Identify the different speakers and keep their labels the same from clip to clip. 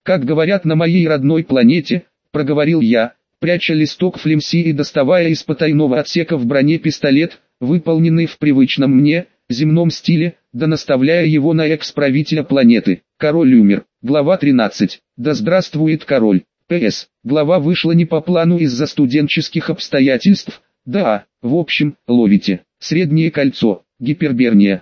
Speaker 1: Как говорят на моей родной планете, проговорил я, пряча листок флемси и доставая из потайного отсека в броне пистолет, выполненный в привычном мне, земном стиле, да наставляя его на экс-правителя планеты. Король умер. Глава 13. Да здравствует король. П.С. Глава вышла не по плану из-за студенческих обстоятельств. Да, в общем, ловите. Среднее кольцо. Гиперберния.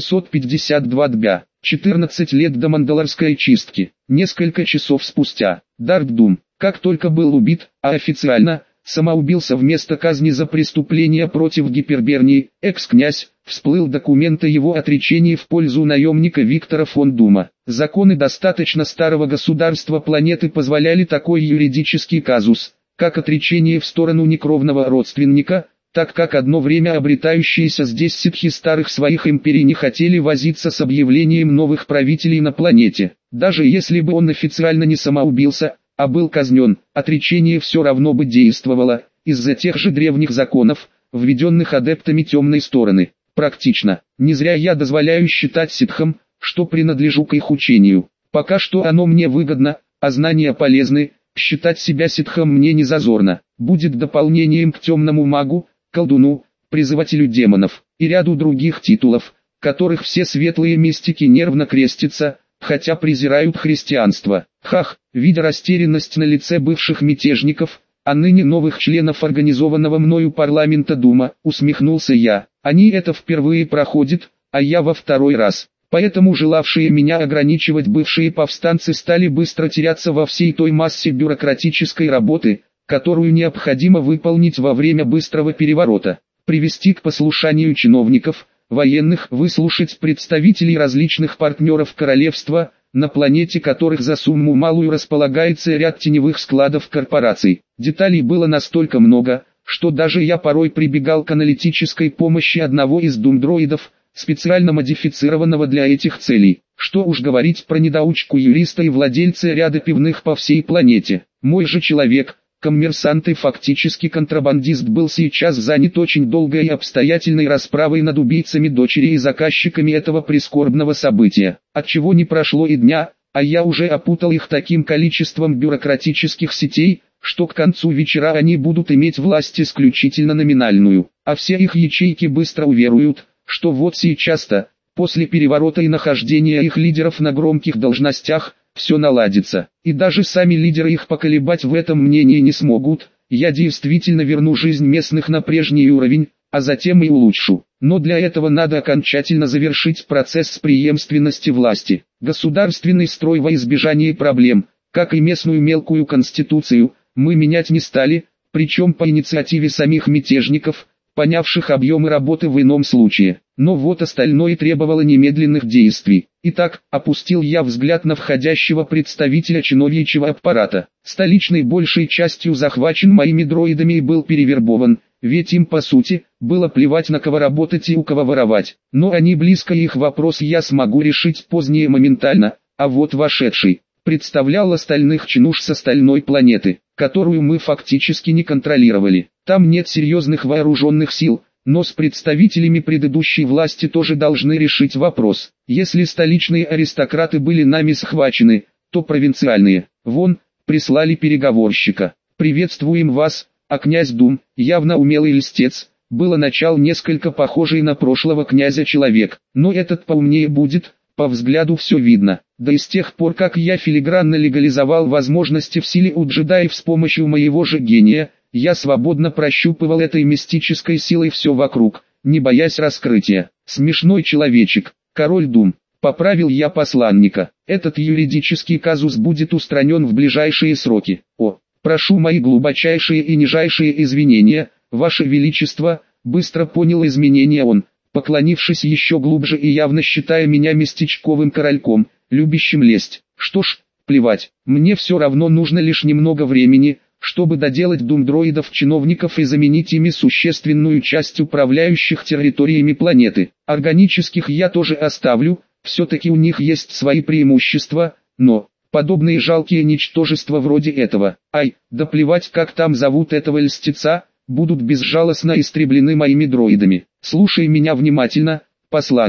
Speaker 1: 752 дбя. 14 лет до мандалорской чистки. Несколько часов спустя. Дарк-Дум. Как только был убит, а официально, самоубился вместо казни за преступление против Гипербернии, экс-князь, всплыл документ о его отречении в пользу наемника Виктора фон Дума. Законы достаточно старого государства планеты позволяли такой юридический казус, как отречение в сторону некровного родственника, так как одно время обретающиеся здесь ситхи старых своих империй не хотели возиться с объявлением новых правителей на планете. Даже если бы он официально не самоубился, а был казнен, отречение все равно бы действовало, из-за тех же древних законов, введенных адептами темной стороны. Практично. Не зря я дозволяю считать ситхам, что принадлежу к их учению. Пока что оно мне выгодно, а знания полезны, считать себя ситхом мне не зазорно. Будет дополнением к темному магу, колдуну, призывателю демонов, и ряду других титулов, которых все светлые мистики нервно крестятся, хотя презирают христианство. Хах, видя растерянность на лице бывших мятежников, а ныне новых членов организованного мною парламента Дума, усмехнулся я. Они это впервые проходят, а я во второй раз. Поэтому желавшие меня ограничивать бывшие повстанцы стали быстро теряться во всей той массе бюрократической работы, которую необходимо выполнить во время быстрого переворота. Привести к послушанию чиновников, военных, выслушать представителей различных партнеров королевства, на планете которых за сумму малую располагается ряд теневых складов корпораций. Деталей было настолько много, что даже я порой прибегал к аналитической помощи одного из думдроидов, специально модифицированного для этих целей. Что уж говорить про недоучку юриста и владельца ряда пивных по всей планете. Мой же человек, коммерсант и фактически контрабандист, был сейчас занят очень долгой и обстоятельной расправой над убийцами дочери и заказчиками этого прискорбного события, отчего не прошло и дня, а я уже опутал их таким количеством бюрократических сетей, что к концу вечера они будут иметь власть исключительно номинальную, а все их ячейки быстро уверуют, что вот сейчас-то, после переворота и нахождения их лидеров на громких должностях, все наладится, и даже сами лидеры их поколебать в этом мнении не смогут. Я действительно верну жизнь местных на прежний уровень, а затем и улучшу. Но для этого надо окончательно завершить процесс преемственности власти. Государственный строй во избежание проблем, как и местную мелкую конституцию, мы менять не стали, причем по инициативе самих мятежников, понявших объемы работы в ином случае. Но вот остальное требовало немедленных действий. Итак, опустил я взгляд на входящего представителя чиновничьего аппарата. Столичный большей частью захвачен моими дроидами и был перевербован, ведь им по сути, было плевать на кого работать и у кого воровать. Но они близко, и их вопрос я смогу решить позднее моментально, а вот вошедший представлял остальных чинуш с остальной планеты, которую мы фактически не контролировали. Там нет серьезных вооруженных сил, но с представителями предыдущей власти тоже должны решить вопрос. Если столичные аристократы были нами схвачены, то провинциальные, вон, прислали переговорщика. Приветствуем вас, а князь Дум, явно умелый льстец, было начал несколько похожий на прошлого князя человек, но этот поумнее будет, по взгляду все видно. Да и с тех пор, как я филигранно легализовал возможности в силе у джедаев с помощью моего же гения, я свободно прощупывал этой мистической силой все вокруг, не боясь раскрытия. Смешной человечек, король Дум, поправил я посланника. Этот юридический казус будет устранен в ближайшие сроки. О, прошу мои глубочайшие и нижайшие извинения, ваше величество, быстро понял изменения он, поклонившись еще глубже и явно считая меня местечковым корольком, любящим лесть. Что ж, плевать, мне все равно нужно лишь немного времени, чтобы доделать думдроидов-чиновников и заменить ими существенную часть управляющих территориями планеты. Органических я тоже оставлю, все-таки у них есть свои преимущества, но подобные жалкие ничтожества вроде этого, ай, да плевать как там зовут этого льстеца, будут безжалостно истреблены моими дроидами. Слушай меня внимательно, посланник.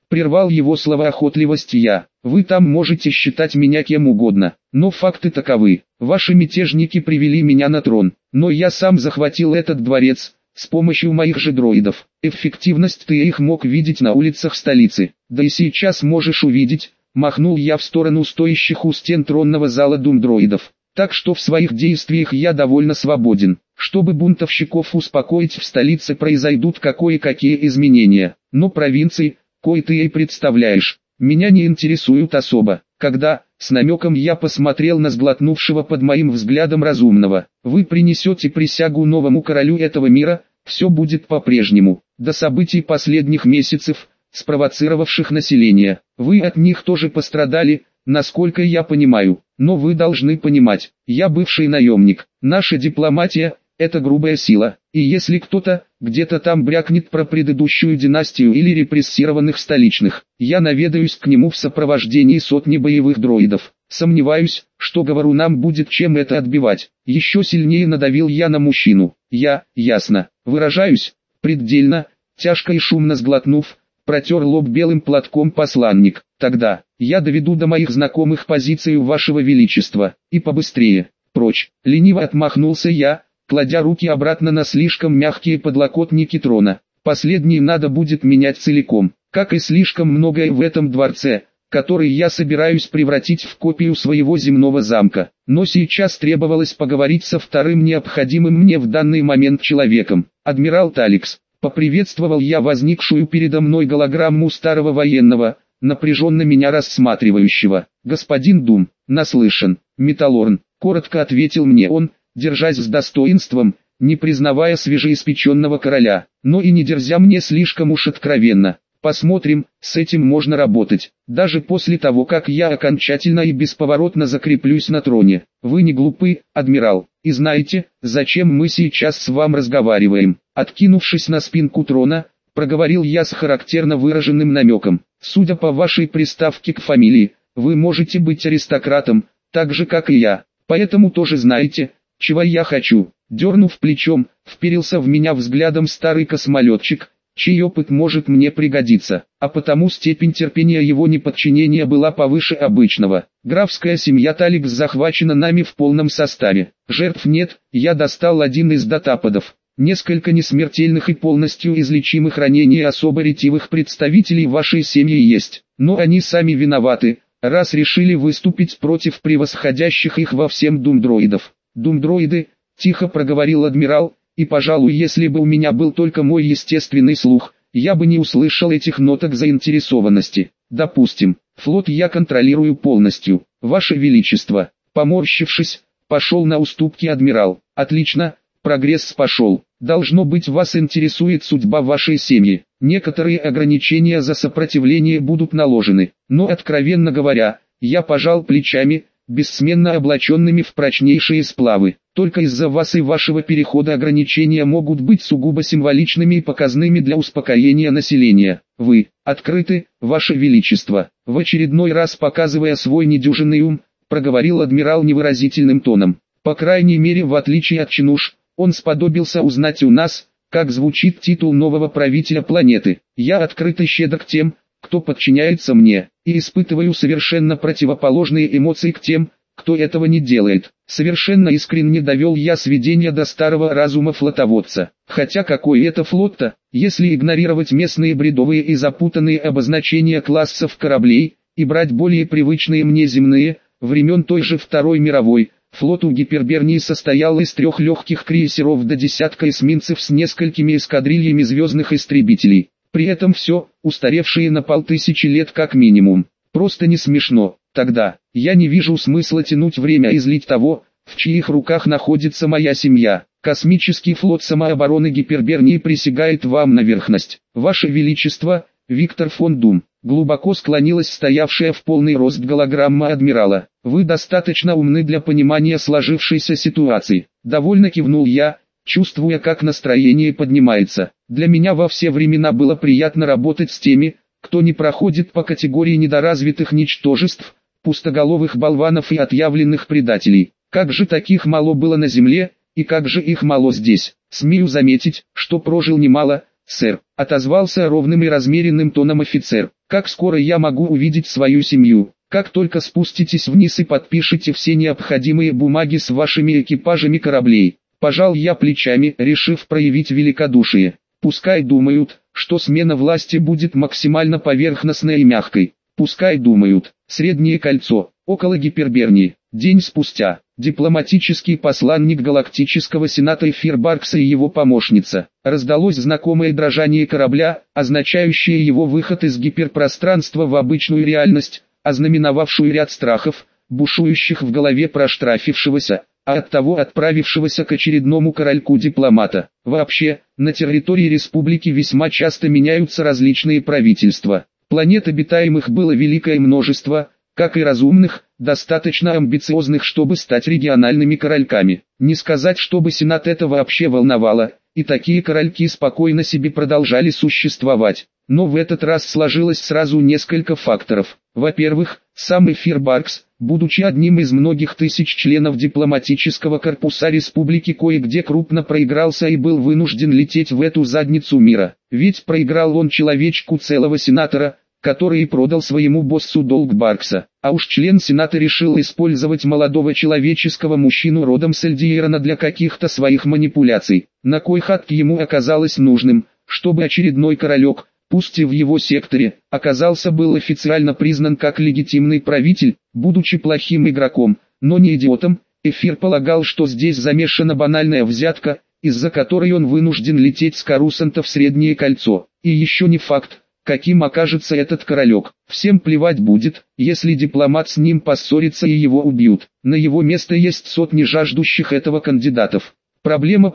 Speaker 1: Прервал его словоохотливость я. Вы там можете считать меня кем угодно, но факты таковы. Ваши мятежники привели меня на трон, но я сам захватил этот дворец, с помощью моих же дроидов. Эффективность ты их мог видеть на улицах столицы, да и сейчас можешь увидеть, махнул я в сторону стоящих у стен тронного зала думдроидов. Так что в своих действиях я довольно свободен. Чтобы бунтовщиков успокоить, в столице произойдут кое-какие изменения, но провинции, кой ты и представляешь, меня не интересуют особо. Когда, с намеком я посмотрел на сглотнувшего под моим взглядом разумного, вы принесете присягу новому королю этого мира, все будет по-прежнему. До событий последних месяцев, спровоцировавших население, вы от них тоже пострадали, насколько я понимаю, но вы должны понимать, я бывший наемник, наша дипломатия – это грубая сила, и если кто-то, где-то там брякнет про предыдущую династию или репрессированных столичных, я наведаюсь к нему в сопровождении сотни боевых дроидов. Сомневаюсь, что говорунам будет чем это отбивать. Еще сильнее надавил я на мужчину. Я, ясно, выражаюсь, предельно, тяжко и шумно сглотнув, протер лоб белым платком посланник. Тогда, я доведу до моих знакомых позицию вашего величества, и побыстрее. Прочь, лениво отмахнулся я, кладя руки обратно на слишком мягкие подлокотники трона. Последний надо будет менять целиком, как и слишком многое в этом дворце, который я собираюсь превратить в копию своего земного замка. Но сейчас требовалось поговорить со вторым необходимым мне в данный момент человеком. Адмирал Таликс. Поприветствовал я возникшую передо мной голограмму старого военного, напряженно меня рассматривающего. «Господин Дум, наслышан, Металлорн», коротко ответил мне он, держась с достоинством, не признавая свежеиспеченного короля, но и не дерзя мне слишком уж откровенно. Посмотрим, с этим можно работать, даже после того, как я окончательно и бесповоротно закреплюсь на троне. Вы не глупы, адмирал, и знаете, зачем мы сейчас с вами разговариваем. Откинувшись на спинку трона, проговорил я с характерно выраженным намеком. Судя по вашей приставке к фамилии, вы можете быть аристократом, так же как и я, поэтому тоже знаете, чего я хочу. Дернув плечом, вперился в меня взглядом старый космолетчик, чей опыт может мне пригодиться, а потому степень терпения его неподчинения была повыше обычного. Графская семья Таликс захвачена нами в полном составе. Жертв нет, я достал один из датаподов. Несколько несмертельных и полностью излечимых ранений особо ретивых представителей вашей семьи есть, но они сами виноваты, раз решили выступить против превосходящих их во всем думдроидов. Думдроиды, тихо проговорил адмирал, и пожалуй, если бы у меня был только мой естественный слух, я бы не услышал этих ноток заинтересованности. Допустим, флот я контролирую полностью, ваше величество. Поморщившись, пошел на уступки адмирал. Отлично, прогресс пошел. Должно быть, вас интересует судьба вашей семьи. Некоторые ограничения за сопротивление будут наложены, но, откровенно говоря, я пожал плечами, бессменно облаченными в прочнейшие сплавы. Только из-за вас и вашего перехода ограничения могут быть сугубо символичными и показными для успокоения населения. Вы открыты, ваше величество. В очередной раз показывая свой недюжинный ум, проговорил адмирал невыразительным тоном. По крайней мере, в отличие от чинуш, он сподобился узнать у нас, как звучит титул нового правителя планеты. Я открыт и щедр к тем, кто подчиняется мне, и испытываю совершенно противоположные эмоции к тем, кто этого не делает. Совершенно искренне довел я сведения до старого разума флотоводца. Хотя какой это флот-то, если игнорировать местные бредовые и запутанные обозначения классов кораблей, и брать более привычные мне земные, времен той же Второй мировой. Флот у Гипербернии состоял из 3 легких крейсеров до десятка эсминцев с несколькими эскадрильями звездных истребителей. При этом все, устаревшие на 500 лет как минимум. Просто не смешно. Тогда, я не вижу смысла тянуть время и злить того, в чьих руках находится моя семья. Космический флот самообороны Гипербернии присягает вам на верхность. Ваше Величество, Виктор фон Дум. Глубоко склонилась стоявшая в полный рост голограмма адмирала. Вы достаточно умны для понимания сложившейся ситуации. Довольно кивнул я, чувствуя, как настроение поднимается. Для меня во все времена было приятно работать с теми, кто не проходит по категории недоразвитых ничтожеств, пустоголовых болванов и отъявленных предателей. Как же таких мало было на земле, и как же их мало здесь. Смею заметить, что прожил немало, сэр», — отозвался ровным и размеренным тоном офицер. «Как скоро я могу увидеть свою семью?» «Как только спуститесь вниз и подпишите все необходимые бумаги с вашими экипажами кораблей». Пожал я плечами, решив проявить великодушие. Пускай думают, что смена власти будет максимально поверхностной и мягкой. Пускай думают. Среднее кольцо, около Гипербернии. День спустя. Дипломатический посланник Галактического Сената Эфир Баркса и его помощница. Раздалось знакомое дрожание корабля, означающее его выход из гиперпространства в обычную реальность, ознаменовавшую ряд страхов, бушующих в голове проштрафившегося, а оттого отправившегося к очередному корольку дипломата. Вообще, на территории республики весьма часто меняются различные правительства. Планет обитаемых было великое множество, как и разумных, достаточно амбициозных, чтобы стать региональными корольками. Не сказать, чтобы Сенат это вообще волновало, и такие корольки спокойно себе продолжали существовать. Но в этот раз сложилось сразу несколько факторов. Во-первых, сам Эфир Баркс, будучи одним из многих тысяч членов дипломатического корпуса республики, кое-где крупно проигрался и был вынужден лететь в эту задницу мира. Ведь проиграл он человечку целого сенатора, который и продал своему боссу долг Баркса. А уж член Сената решил использовать молодого человеческого мужчину родом с Эльдиерона для каких-то своих манипуляций. На кой хат ему оказалось нужным, чтобы очередной королек, пусть и в его секторе, был официально признан как легитимный правитель, будучи плохим игроком, но не идиотом. Эфир полагал, что здесь замешана банальная взятка, из-за которой он вынужден лететь с Корусанта в Среднее кольцо. И еще не факт, каким окажется этот королек. Всем плевать будет, если дипломат с ним поссорится и его убьют. На его место есть сотни жаждущих этого кандидатов. Проблема,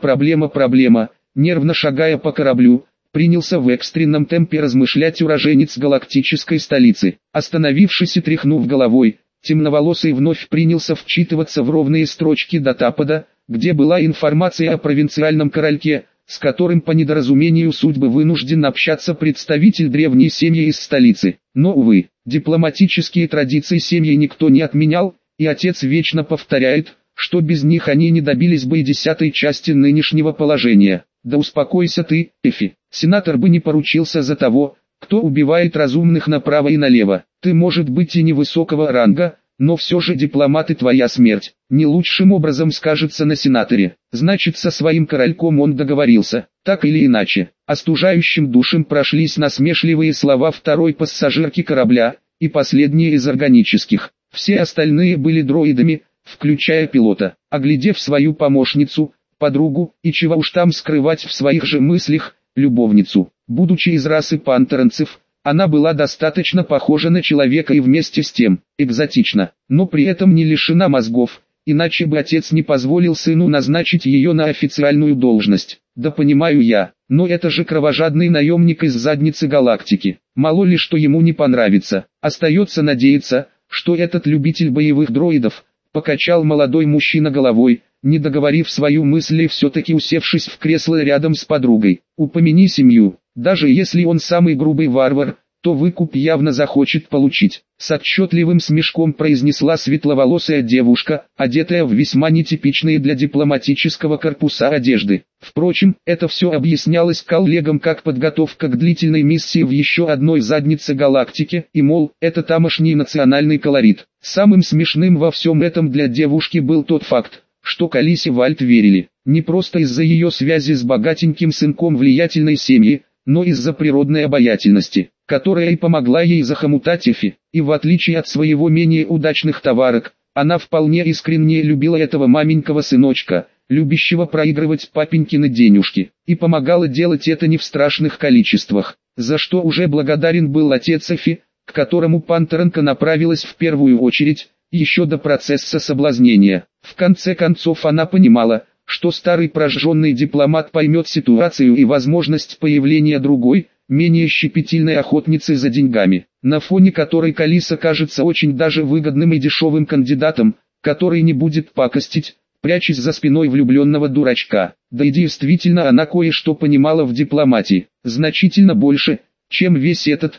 Speaker 1: нервно шагая по кораблю, принялся в экстренном темпе размышлять уроженец галактической столицы. Остановившись и тряхнув головой, темноволосый вновь принялся вчитываться в ровные строчки датапада, где была информация о провинциальном корольке, с которым по недоразумению судьбы вынужден общаться представитель древней семьи из столицы. Но, увы, дипломатические традиции семьи никто не отменял, и отец вечно повторяет, что без них они не добились бы и 10-й части нынешнего положения. Да успокойся ты, Эфи. Сенатор бы не поручился за того, кто убивает разумных направо и налево. Ты, может быть, и невысокого ранга, но все же дипломат и твоя смерть не лучшим образом скажется на сенаторе. Значит, со своим корольком он договорился. Так или иначе, остужающим душем прошлись насмешливые слова второй пассажирки корабля, и последние из органических. Все остальные были дроидами, включая пилота. Оглядев свою помощницу, подругу, и чего уж там скрывать в своих же мыслях, любовницу, будучи из расы пантеранцев, она была достаточно похожа на человека и вместе с тем, экзотична, но при этом не лишена мозгов, иначе бы отец не позволил сыну назначить ее на официальную должность. Да понимаю я, но это же кровожадный наемник из задницы галактики, мало ли что ему не понравится. Остается надеяться, что этот любитель боевых дроидов, покачал молодой мужчина головой, не договорив свою мысль и все-таки усевшись в кресло рядом с подругой. Упомяни семью, даже если он самый грубый варвар, то выкуп явно захочет получить. С отчетливым смешком произнесла светловолосая девушка, одетая в весьма нетипичные для дипломатического корпуса одежды. Впрочем, это все объяснялось коллегам как подготовка к длительной миссии в еще одной заднице галактики, и мол, это тамошний национальный колорит. Самым смешным во всем этом для девушки был тот факт, что к Алисе Вальт верили, не просто из-за ее связи с богатеньким сынком влиятельной семьи, но из-за природной обаятельности, которая и помогла ей захомутать Эфи. И в отличие от своего менее удачных товарок, она вполне искренне любила этого маменького сыночка, любящего проигрывать папенькины денежки, и помогала делать это не в страшных количествах, за что уже благодарен был отец Эфи, к которому Пантеранка направилась в первую очередь, еще до процесса соблазнения. В конце концов она понимала, что старый прожженный дипломат поймет ситуацию и возможность появления другой, менее щепетильной охотницы за деньгами, на фоне которой Калиса кажется очень даже выгодным и дешевым кандидатом, который не будет пакостить, прячась за спиной влюбленного дурачка. Да и действительно она кое-что понимала в дипломатии, значительно больше, чем весь этот,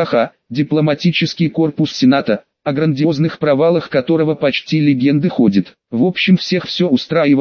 Speaker 1: дипломатический корпус Сената, о грандиозных провалах которого почти легенды ходят. В общем, всех все устраивало,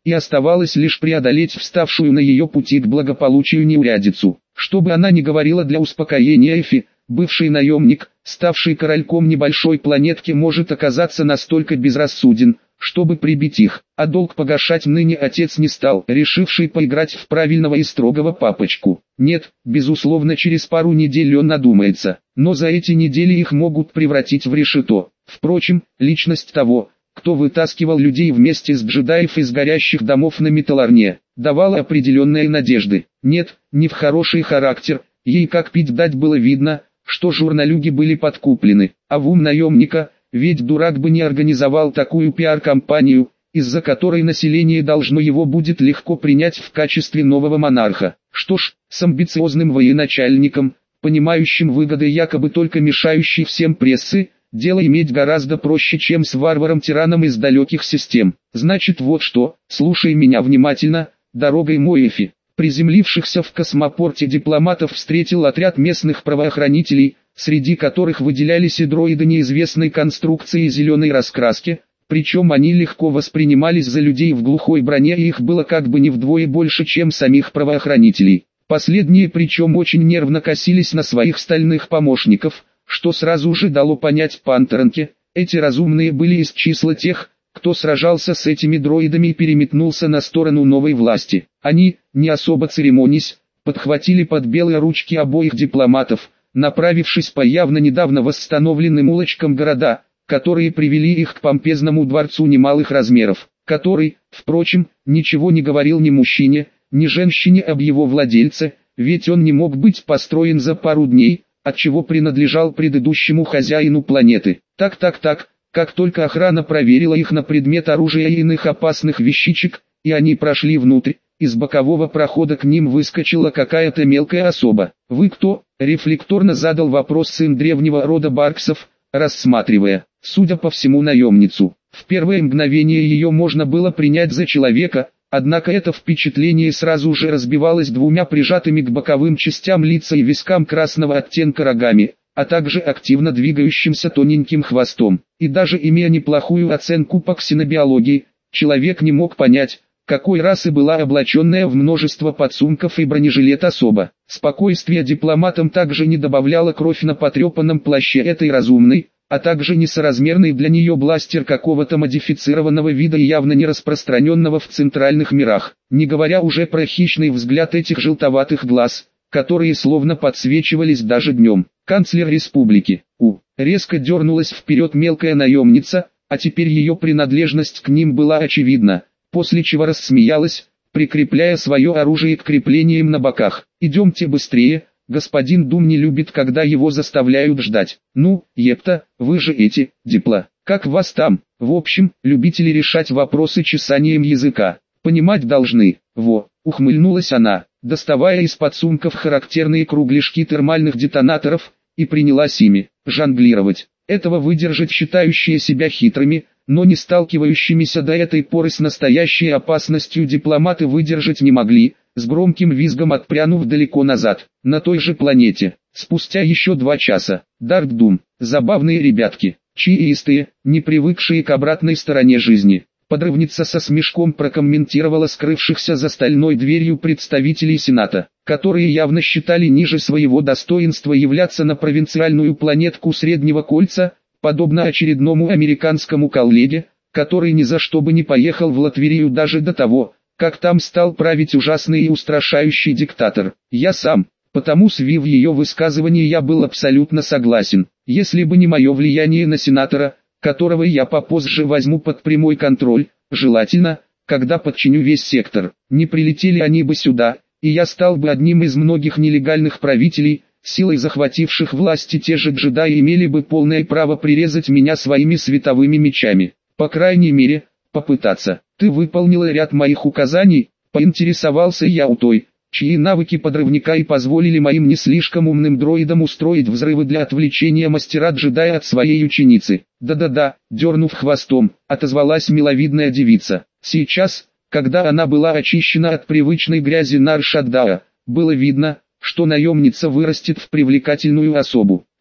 Speaker 1: и оставалось лишь преодолеть вставшую на ее пути к благополучию неурядицу. Что бы она ни говорила для успокоения Эфи, бывший наемник, ставший корольком небольшой планетки, может оказаться настолько безрассуден, чтобы прибить их, а долг погашать ныне отец не стал, решивший поиграть в правильного и строгого папочку. Нет, безусловно, через пару недель он надумается, но за эти недели их могут превратить в решето. Впрочем, личность того, кто вытаскивал людей вместе с джедаев из горящих домов на Металларне, давала определенные надежды. Нет, не в хороший характер, ей как пить дать было видно, что журналюги были подкуплены, а в ум наемника, ведь дурак бы не организовал такую пиар-компанию, из-за которой население должно его будет легко принять в качестве нового монарха. Что ж, с амбициозным военачальником, понимающим выгоды якобы только мешающей всем прессы, дело иметь гораздо проще, чем с варваром-тираном из далеких систем. Значит вот что, слушай меня внимательно, дорогой мой Эфи. Приземлившихся в космопорте дипломатов встретил отряд местных правоохранителей, среди которых выделялись и дроиды неизвестной конструкции и зеленой раскраски, причем они легко воспринимались за людей в глухой броне, и их было как бы не вдвое больше, чем самих правоохранителей. Последние причем очень нервно косились на своих стальных помощников, что сразу же дало понять Пантеронке, эти разумные были из числа тех, кто сражался с этими дроидами и переметнулся на сторону новой власти. Они, не особо церемонясь, подхватили под белые ручки обоих дипломатов, направившись по явно недавно восстановленным улочкам города, которые привели их к помпезному дворцу немалых размеров, который, впрочем, ничего не говорил ни мужчине, ни женщине об его владельце, ведь он не мог быть построен за пару дней, отчего принадлежал предыдущему хозяину планеты. Так, как только охрана проверила их на предмет оружия и иных опасных вещичек, и они прошли внутрь, из бокового прохода к ним выскочила какая-то мелкая особа. «Вы кто?» — рефлекторно задал вопрос сын древнего рода Барксов, рассматривая, судя по всему, наемницу. В первое мгновение ее можно было принять за человека, однако это впечатление сразу же разбивалось двумя прижатыми к боковым частям лица и вискам красного оттенка рогами, а также активно двигающимся тоненьким хвостом. И даже имея неплохую оценку по ксенобиологии, человек не мог понять, какой расы была облаченная в множество подсумков и бронежилет особа. Спокойствие дипломатам также не добавляла кровь на потрепанном плаще этой разумной, а также несоразмерный для нее бластер какого-то модифицированного вида и явно не распространенного в центральных мирах, не говоря уже про хищный взгляд этих желтоватых глаз, которые словно подсвечивались даже днем. Канцлер республики, резко дернулась вперед мелкая наемница, а теперь ее принадлежность к ним была очевидна, после чего рассмеялась, прикрепляя свое оружие к креплениям на боках. «Идемте быстрее, господин Дум не любит, когда его заставляют ждать. Ну, епта, вы же эти, дипла, как вас там?» В общем, любители решать вопросы чесанием языка, понимать должны. Ухмыльнулась она, доставая из-под сумков характерные кругляшки термальных детонаторов, и принялась ими жонглировать. Этого выдержать считающие себя хитрыми, но не сталкивающимися до этой поры с настоящей опасностью дипломаты выдержать не могли, с громким визгом отпрянув далеко назад, на той же планете. Спустя еще 2 часа, Дарк Дум, забавные ребятки, чаистые, не привыкшие к обратной стороне жизни. Подрывница со смешком прокомментировала скрывшихся за стальной дверью представителей Сената, которые явно считали ниже своего достоинства являться на провинциальную планетку Среднего Кольца, подобно очередному американскому коллеге, который ни за что бы не поехал в Латверию даже до того, как там стал править ужасный и устрашающий диктатор. Я сам, потому с в ее высказывании я был абсолютно согласен. Если бы не мое влияние на сенатора, которого я попозже возьму под прямой контроль, желательно, когда подчиню весь сектор, не прилетели они бы сюда, и я стал бы одним из многих нелегальных правителей, силой захвативших власти. Те же джедаи имели бы полное право прирезать меня своими световыми мечами. По крайней мере, попытаться. Ты выполнила ряд моих указаний, поинтересовался я у той, чьи навыки подрывника и позволили моим не слишком умным дроидам устроить взрывы для отвлечения мастера-джедая от своей ученицы. Да-да-да, дернув хвостом, отозвалась миловидная девица. Сейчас, когда она была очищена от привычной грязи Нар-Шаддаа, было видно, что наемница вырастет в привлекательную особу.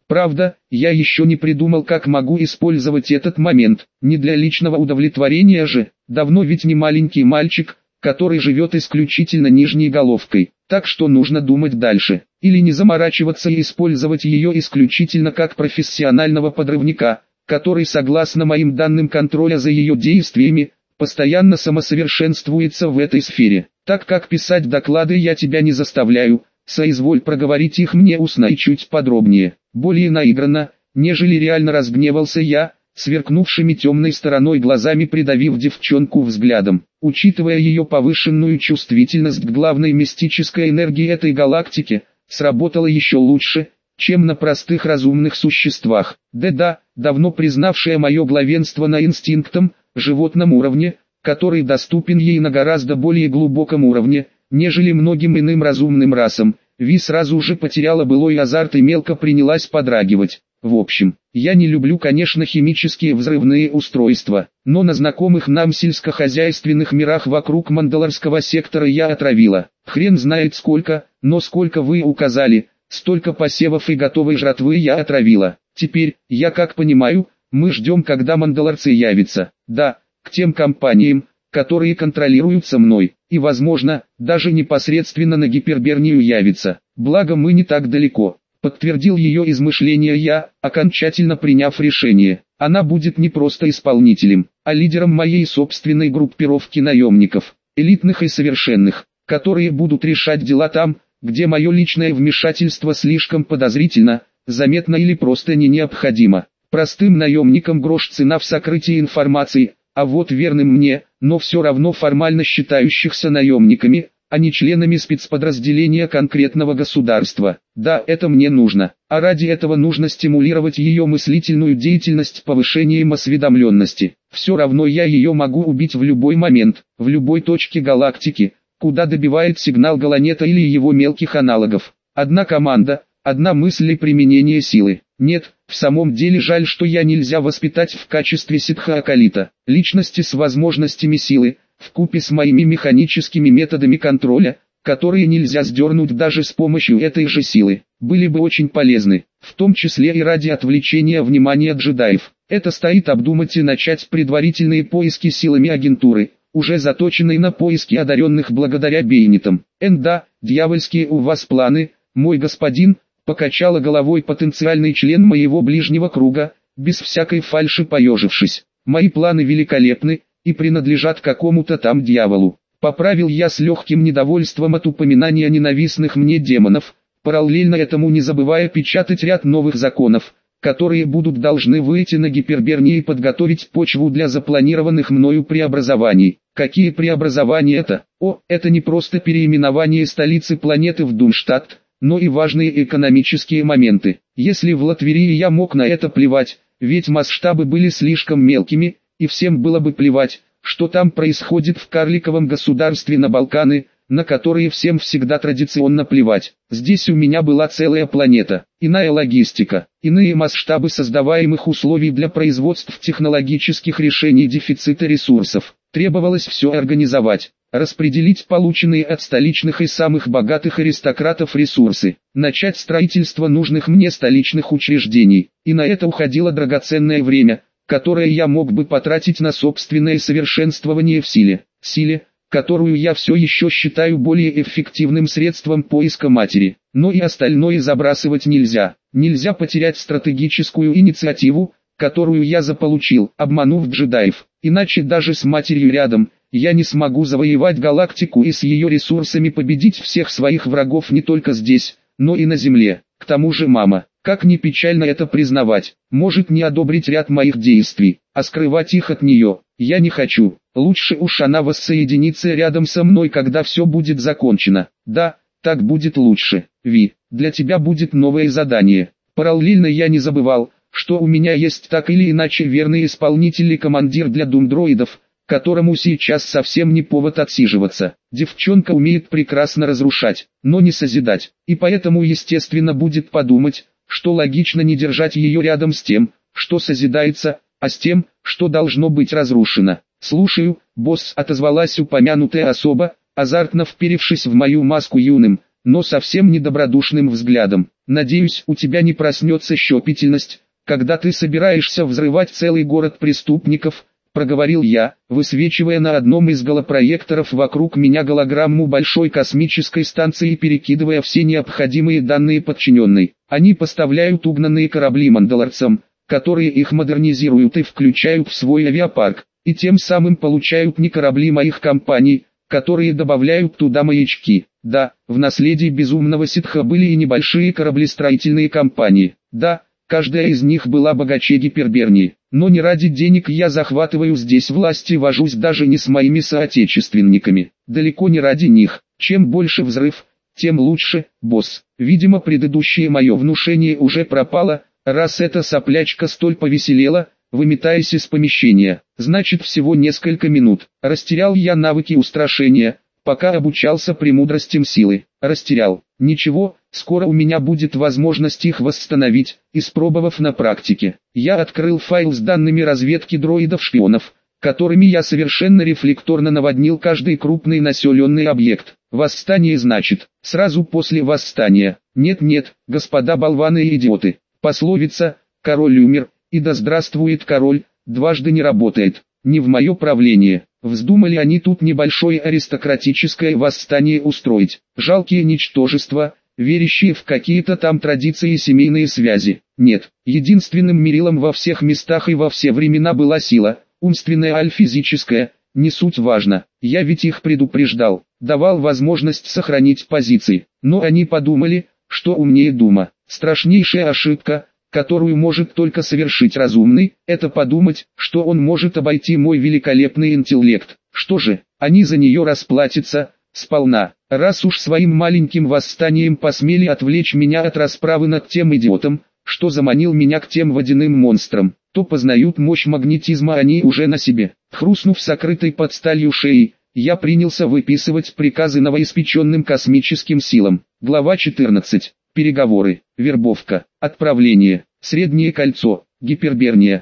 Speaker 1: Правда, я еще не придумал, как могу использовать этот момент. Не для личного удовлетворения же, давно ведь не маленький мальчик, который живет исключительно нижней головкой. Так что нужно думать дальше. Или не заморачиваться и использовать ее исключительно как профессионального подрывника, который, согласно моим данным контроля за ее действиями, постоянно самосовершенствуется в этой сфере. Так как писать доклады я тебя не заставляю, соизволь проговорить их мне устно и чуть подробнее. Более наигранно, нежели реально разгневался я, сверкнувшими темной стороной глазами придавив девчонку взглядом. Учитывая ее повышенную чувствительность к главной мистической энергии этой галактики, сработало еще лучше, чем на простых разумных существах. Да, давно признавшая мое главенство на инстинктом, животном уровне, который доступен ей на гораздо более глубоком уровне, нежели многим иным разумным расам, Ви сразу же потеряла былой азарт и мелко принялась подрагивать. В общем, я не люблю, конечно, химические взрывные устройства, но на знакомых нам сельскохозяйственных мирах вокруг Мандалорского сектора я отравила. Хрен знает сколько, но сколько вы указали, столько посевов и готовой жратвы я отравила. Теперь, я как понимаю, мы ждем, когда мандалорцы явятся. Да, к тем компаниям, которые контролируются мной, и возможно, даже непосредственно на Гипербернию явится. Благо мы не так далеко. Подтвердил ее измышления я, окончательно приняв решение. Она будет не просто исполнителем, а лидером моей собственной группировки наемников, элитных и совершенных, которые будут решать дела там, где мое личное вмешательство слишком подозрительно, заметно или просто не необходимо. Простым наемникам грош цена в сокрытии информации, а вот верным мне, но все равно формально считающихся наемниками, а не членами спецподразделения конкретного государства. Да, это мне нужно, а ради этого нужно стимулировать ее мыслительную деятельность повышением осведомленности. Все равно я ее могу убить в любой момент, в любой точке галактики, куда добивает сигнал Галанета или его мелких аналогов. Одна команда, одна мысль и применение силы. Нет, в самом деле жаль, что я нельзя воспитать в качестве ситха-акалита, личности с возможностями силы, вкупе с моими механическими методами контроля, которые нельзя сдернуть даже с помощью этой же силы, были бы очень полезны, в том числе и ради отвлечения внимания джедаев. Это стоит обдумать и начать предварительные поиски силами агентуры, уже заточенной на поиски одаренных благодаря бейнитам. Да, дьявольские у вас планы, мой господин, покачала головой потенциальный член моего ближнего круга, без всякой фальши поежившись. Мои планы великолепны и принадлежат какому-то там дьяволу. Поправил я с легким недовольством от упоминания ненавистных мне демонов, параллельно этому не забывая печатать ряд новых законов, которые будут должны выйти на Гипербернии и подготовить почву для запланированных мною преобразований. Какие преобразования это? Это не просто переименование столицы планеты в Дунштадт, но и важные экономические моменты. Если в Латверии я мог на это плевать, ведь масштабы были слишком мелкими, и всем было бы плевать, что там происходит в карликовом государстве на Балканы, на которые всем всегда традиционно плевать. Здесь у меня была целая планета, иная логистика, иные масштабы создаваемых условий для производств технологических решений дефицита ресурсов. Требовалось все организовать, распределить полученные от столичных и самых богатых аристократов ресурсы, начать строительство нужных мне столичных учреждений, и на это уходило драгоценное время, которое я мог бы потратить на собственное совершенствование в силе, которую я все еще считаю более эффективным средством поиска матери. Но и остальное забрасывать нельзя. Нельзя потерять стратегическую инициативу, которую я заполучил, обманув джедаев. Иначе даже с матерью рядом, я не смогу завоевать галактику и с ее ресурсами победить всех своих врагов не только здесь, но и на Земле. К тому же мама, как ни печально это признавать, может не одобрить ряд моих действий, а скрывать их от нее я не хочу. Лучше уж она воссоединится рядом со мной, когда все будет закончено. Да, так будет лучше. Ви, для тебя будет новое задание. Параллельно я не забывал, что у меня есть так или иначе верный исполнитель и командир для думдроидов, которому сейчас совсем не повод отсиживаться. Девчонка умеет прекрасно разрушать, но не созидать, и поэтому естественно будет подумать, что логично не держать ее рядом с тем, что созидается, а с тем, что должно быть разрушено. «Слушаю, босс», — отозвалась упомянутая особа, азартно вперевшись в мою маску юным, но совсем недобродушным взглядом. «Надеюсь, у тебя не проснется щепетильность, когда ты собираешься взрывать целый город преступников», — проговорил я, высвечивая на одном из голопроекторов вокруг меня голограмму большой космической станции и перекидывая все необходимые данные подчиненной. «Они поставляют угнанные корабли мандалорцам, которые их модернизируют и включают в свой авиапарк, и тем самым получают не корабли моих компаний, которые добавляют туда маячки. Да, в наследии безумного ситха были и небольшие кораблестроительные компании. Да, каждая из них была богаче Гипербернии. Но не ради денег я захватываю здесь власть и вожусь даже не с моими соотечественниками. Далеко не ради них. Чем больше взрыв, тем лучше, босс. Видимо, предыдущее мое внушение уже пропало, раз эта соплячка столь повеселела, выметаясь из помещения. Значит, всего несколько минут. Растерял я навыки устрашения, пока обучался премудростям силы. Растерял. Ничего, скоро у меня будет возможность их восстановить, испробовав на практике. Я открыл файл с данными разведки дроидов-шпионов, которыми я совершенно рефлекторно наводнил каждый крупный населенный объект. Восстание значит, сразу после восстания. Нет-нет, господа болваны и идиоты. Пословица «король умер, и да здравствует король» дважды не работает. Не в мое правление. Вздумали они тут небольшое аристократическое восстание устроить. Жалкие ничтожества, верящие в какие-то там традиции и семейные связи. Нет, единственным мерилом во всех местах и во все времена была сила, умственная аль физическая, не суть важно. Я ведь их предупреждал, давал возможность сохранить позиции. Но они подумали, что умнее дума. Страшнейшая ошибка, которую может только совершить разумный, это подумать, что он может обойти мой великолепный интеллект. Что же, они за нее расплатятся, сполна. Раз уж своим маленьким восстанием посмели отвлечь меня от расправы над тем идиотом, что заманил меня к тем водяным монстрам, то познают мощь магнетизма они уже на себе. Хрустнув сокрытой под сталью шеей, я принялся выписывать приказы новоиспеченным космическим силам. Глава 14. Переговоры, вербовка, отправление, Среднее кольцо, Гиперберния,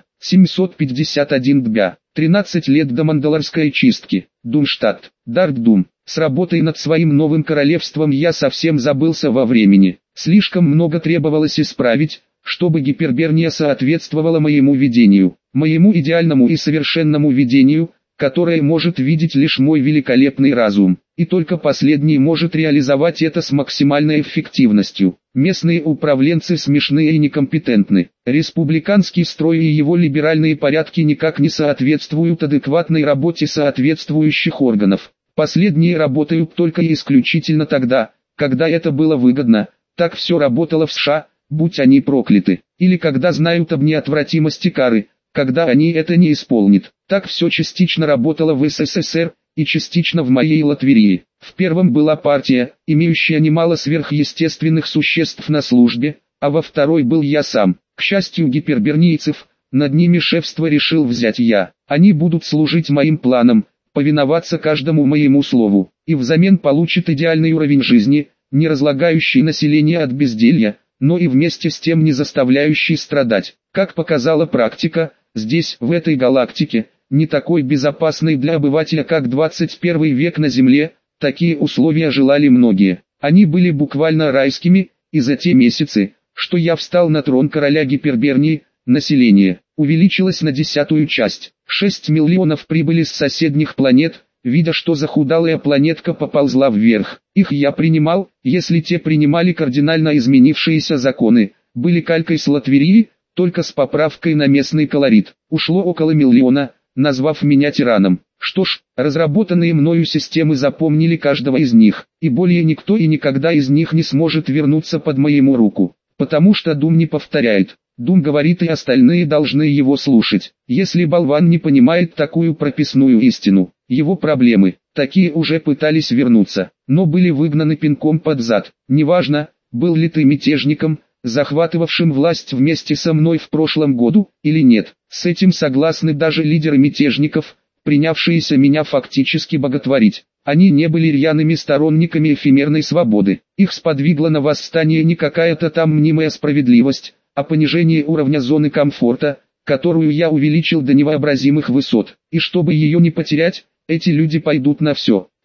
Speaker 1: 751 дбя, 13 лет до Мандалорской чистки, Думштадт, Дартдум. С работой над своим новым королевством я совсем забылся во времени. Слишком много требовалось исправить, чтобы Гиперберния соответствовала моему видению, моему идеальному и совершенному видению, которое может видеть лишь мой великолепный разум, и только последний может реализовать это с максимальной эффективностью. Местные управленцы смешные и некомпетентны. Республиканский строй и его либеральные порядки никак не соответствуют адекватной работе соответствующих органов. Последние работают только и исключительно тогда, когда это было выгодно. Так все работало в США, будь они прокляты. Или когда знают об неотвратимости кары, когда они это не исполнят. Так все частично работало в СССР, и частично в моей Латвии. В первом была партия, имеющая немало сверхъестественных существ на службе, а во второй был я сам. К счастью гипербернийцев, над ними шефство решил взять я. Они будут служить моим планам, повиноваться каждому моему слову, и взамен получат идеальный уровень жизни, не разлагающий население от безделья, но и вместе с тем не заставляющий страдать. Как показала практика, здесь, в этой галактике, не такой безопасный для обывателя, как 21 век на Земле, такие условия желали многие. Они были буквально райскими, и за те месяцы, что я встал на трон короля Гипербернии, население увеличилось на 10-ую часть. 6 миллионов прибыли с соседних планет, видя, что захудалая планетка поползла вверх. Их я принимал, если те принимали кардинально изменившиеся законы, были калькой с Латвии, только с поправкой на местный колорит. Ушло около миллиона, назвав меня тираном. Что ж, разработанные мною системы запомнили каждого из них, и более никто и никогда из них не сможет вернуться под моему руку. Потому что Дум не повторяет. Дум говорит, и остальные должны его слушать. Если болван не понимает такую прописную истину, его проблемы, такие уже пытались вернуться, но были выгнаны пинком под зад. Неважно, был ли ты мятежником, захватывавшим власть вместе со мной в прошлом году, или нет. С этим согласны даже лидеры мятежников, принявшиеся меня фактически боготворить. Они не были рьяными сторонниками эфемерной свободы. Их сподвигла на восстание не какая-то там мнимая справедливость, а понижение уровня зоны комфорта, которую я увеличил до невообразимых высот. И чтобы ее не потерять, эти люди пойдут на все.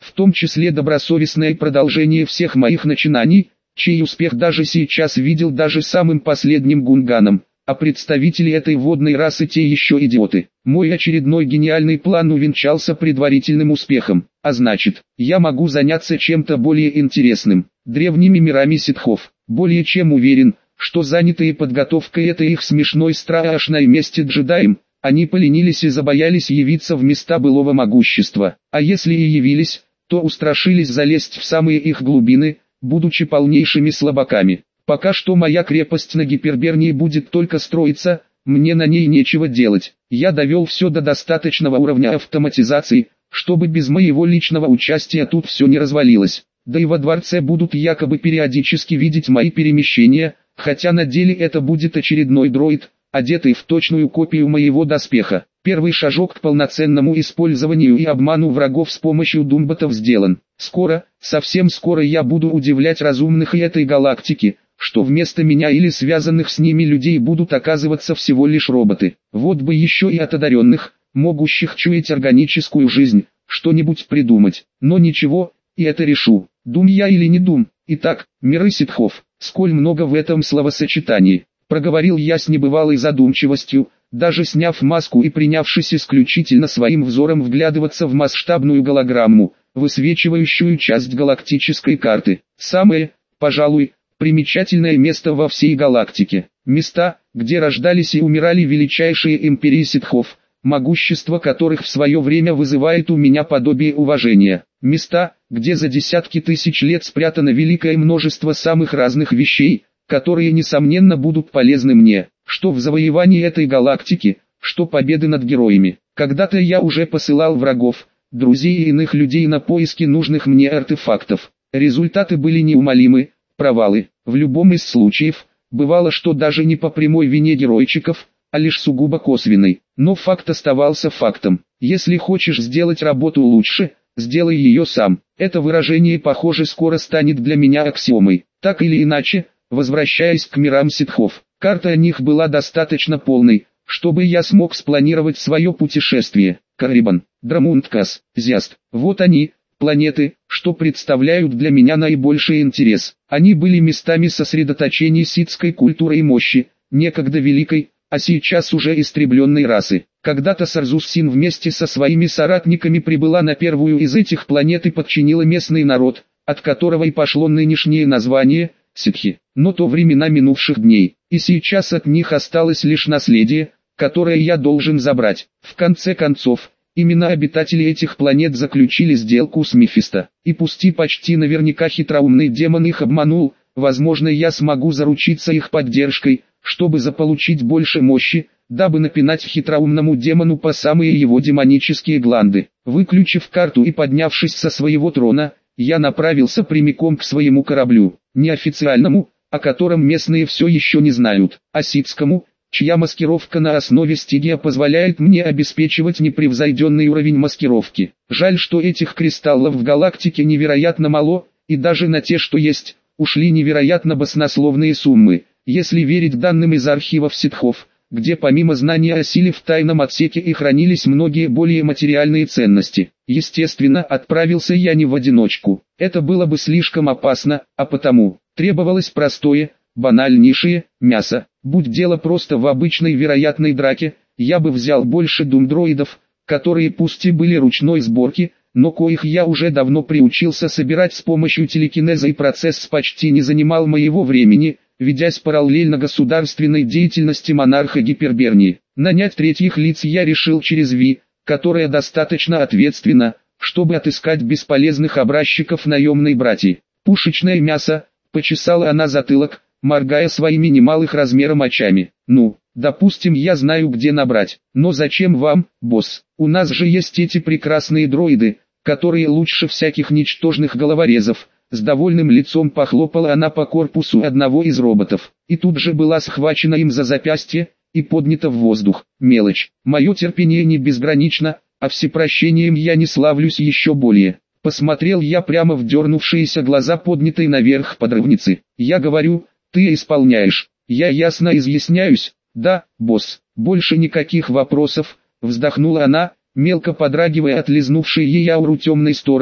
Speaker 1: в том числе добросовестное продолжение всех моих начинаний, чей успех даже сейчас видел даже самым последним гунганом. А представители этой водной расы те еще идиоты. Мой очередной гениальный план увенчался предварительным успехом, а значит, я могу заняться чем-то более интересным, древними мирами ситхов. Более чем уверен, что занятые подготовкой этой их смешной страшной мести джедаям, они поленились и забоялись явиться в места былого могущества, а если и явились, то устрашились залезть в самые их глубины, будучи полнейшими слабаками. Пока что моя крепость на Гипербернии будет только строиться, мне на ней нечего делать. Я довел все до достаточного уровня автоматизации, чтобы без моего личного участия тут все не развалилось. Да и во дворце будут якобы периодически видеть мои перемещения, хотя на деле это будет очередной дроид, одетый в точную копию моего доспеха. Первый шажок к полноценному использованию и обману врагов с помощью думботов сделан. Скоро, совсем скоро я буду удивлять разумных и этой галактики, что вместо меня или связанных с ними людей будут оказываться всего лишь роботы. Вот бы еще и от одаренных, могущих чуять органическую жизнь, что-нибудь придумать. Но ничего, и это решу. Дум я или не дум? Итак, миры ситхов, сколь много в этом словосочетании. Проговорил я с небывалой задумчивостью, даже сняв маску и принявшись исключительно своим взором вглядываться в масштабную голограмму, высвечивающую часть галактической карты. Самое, пожалуй, примечательное место во всей галактике. Места, где рождались и умирали величайшие империи ситхов, могущество которых в свое время вызывает у меня подобие уважения. Места, где за десятки тысяч лет спрятано великое множество самых разных вещей, которые несомненно будут полезны мне, что в завоевании этой галактики, что победы над героями. Когда-то я уже посылал врагов, друзей и иных людей на поиски нужных мне артефактов. Результаты были неумолимы, провалы. В любом из случаев, бывало, что даже не по прямой вине геройчиков, а лишь сугубо косвенной. Но факт оставался фактом. Если хочешь сделать работу лучше, сделай ее сам. Это выражение, похоже, скоро станет для меня аксиомой. Так или иначе, возвращаясь к мирам ситхов, карта о них была достаточно полной, чтобы я смог спланировать свое путешествие. Карибан, Драмунткас, Зяст. Вот они, планеты, что представляют для меня наибольший интерес. Они были местами сосредоточения ситской культуры и мощи, некогда великой, а сейчас уже истребленной расы. Когда-то Сарзус-Син вместе со своими соратниками прибыла на первую из этих планет и подчинила местный народ, от которого и пошло нынешнее название – ситхи. Но то времена минувших дней, и сейчас от них осталось лишь наследие, которое я должен забрать. В конце концов, именно обитатели этих планет заключили сделку с Мефисто. И пусть почти наверняка хитроумный демон их обманул, возможно, я смогу заручиться их поддержкой, чтобы заполучить больше мощи, дабы напинать хитроумному демону по самые его демонические гланды. Выключив карту и поднявшись со своего трона, я направился прямиком к своему кораблю, неофициальному, о котором местные все еще не знают, а ситскому, чья маскировка на основе стигия позволяет мне обеспечивать непревзойденный уровень маскировки. Жаль, что этих кристаллов в галактике невероятно мало, и даже на те, что есть, ушли невероятно баснословные суммы, если верить данным из архивов ситхов, где помимо знания о силе в тайном отсеке и хранились многие более материальные ценности. Естественно, отправился я не в одиночку, это было бы слишком опасно, а потому, требовалось простое, банальнейшее, мясо. Будь дело просто в обычной вероятной драке, я бы взял больше думдроидов, которые пусть и были ручной сборки, но коих я уже давно приучился собирать с помощью телекинеза, и процесс почти не занимал моего времени, ведясь параллельно государственной деятельности монарха Гипербернии. Нанять третьих лиц я решил через Ви, которая достаточно ответственна, чтобы отыскать бесполезных образчиков наемной братьи. Пушечное мясо, почесала она затылок, моргая своими немалых размером очами. Ну, допустим, я знаю, где набрать. Но зачем вам, босс? У нас же есть эти прекрасные дроиды, которые лучше всяких ничтожных головорезов. С довольным лицом похлопала она по корпусу одного из роботов, и тут же была схвачена им за запястье и поднята в воздух. Мелочь. Мое терпение не безгранично, а всепрощением я не славлюсь еще более. Посмотрел я прямо в дернувшиеся глаза поднятой наверх подрывницы. Я говорю, ты исполняешь. Я ясно изъясняюсь. Да, босс. Больше никаких вопросов. Вздохнула она, мелко подрагивая от лизнувшей ей ауру темной стороны,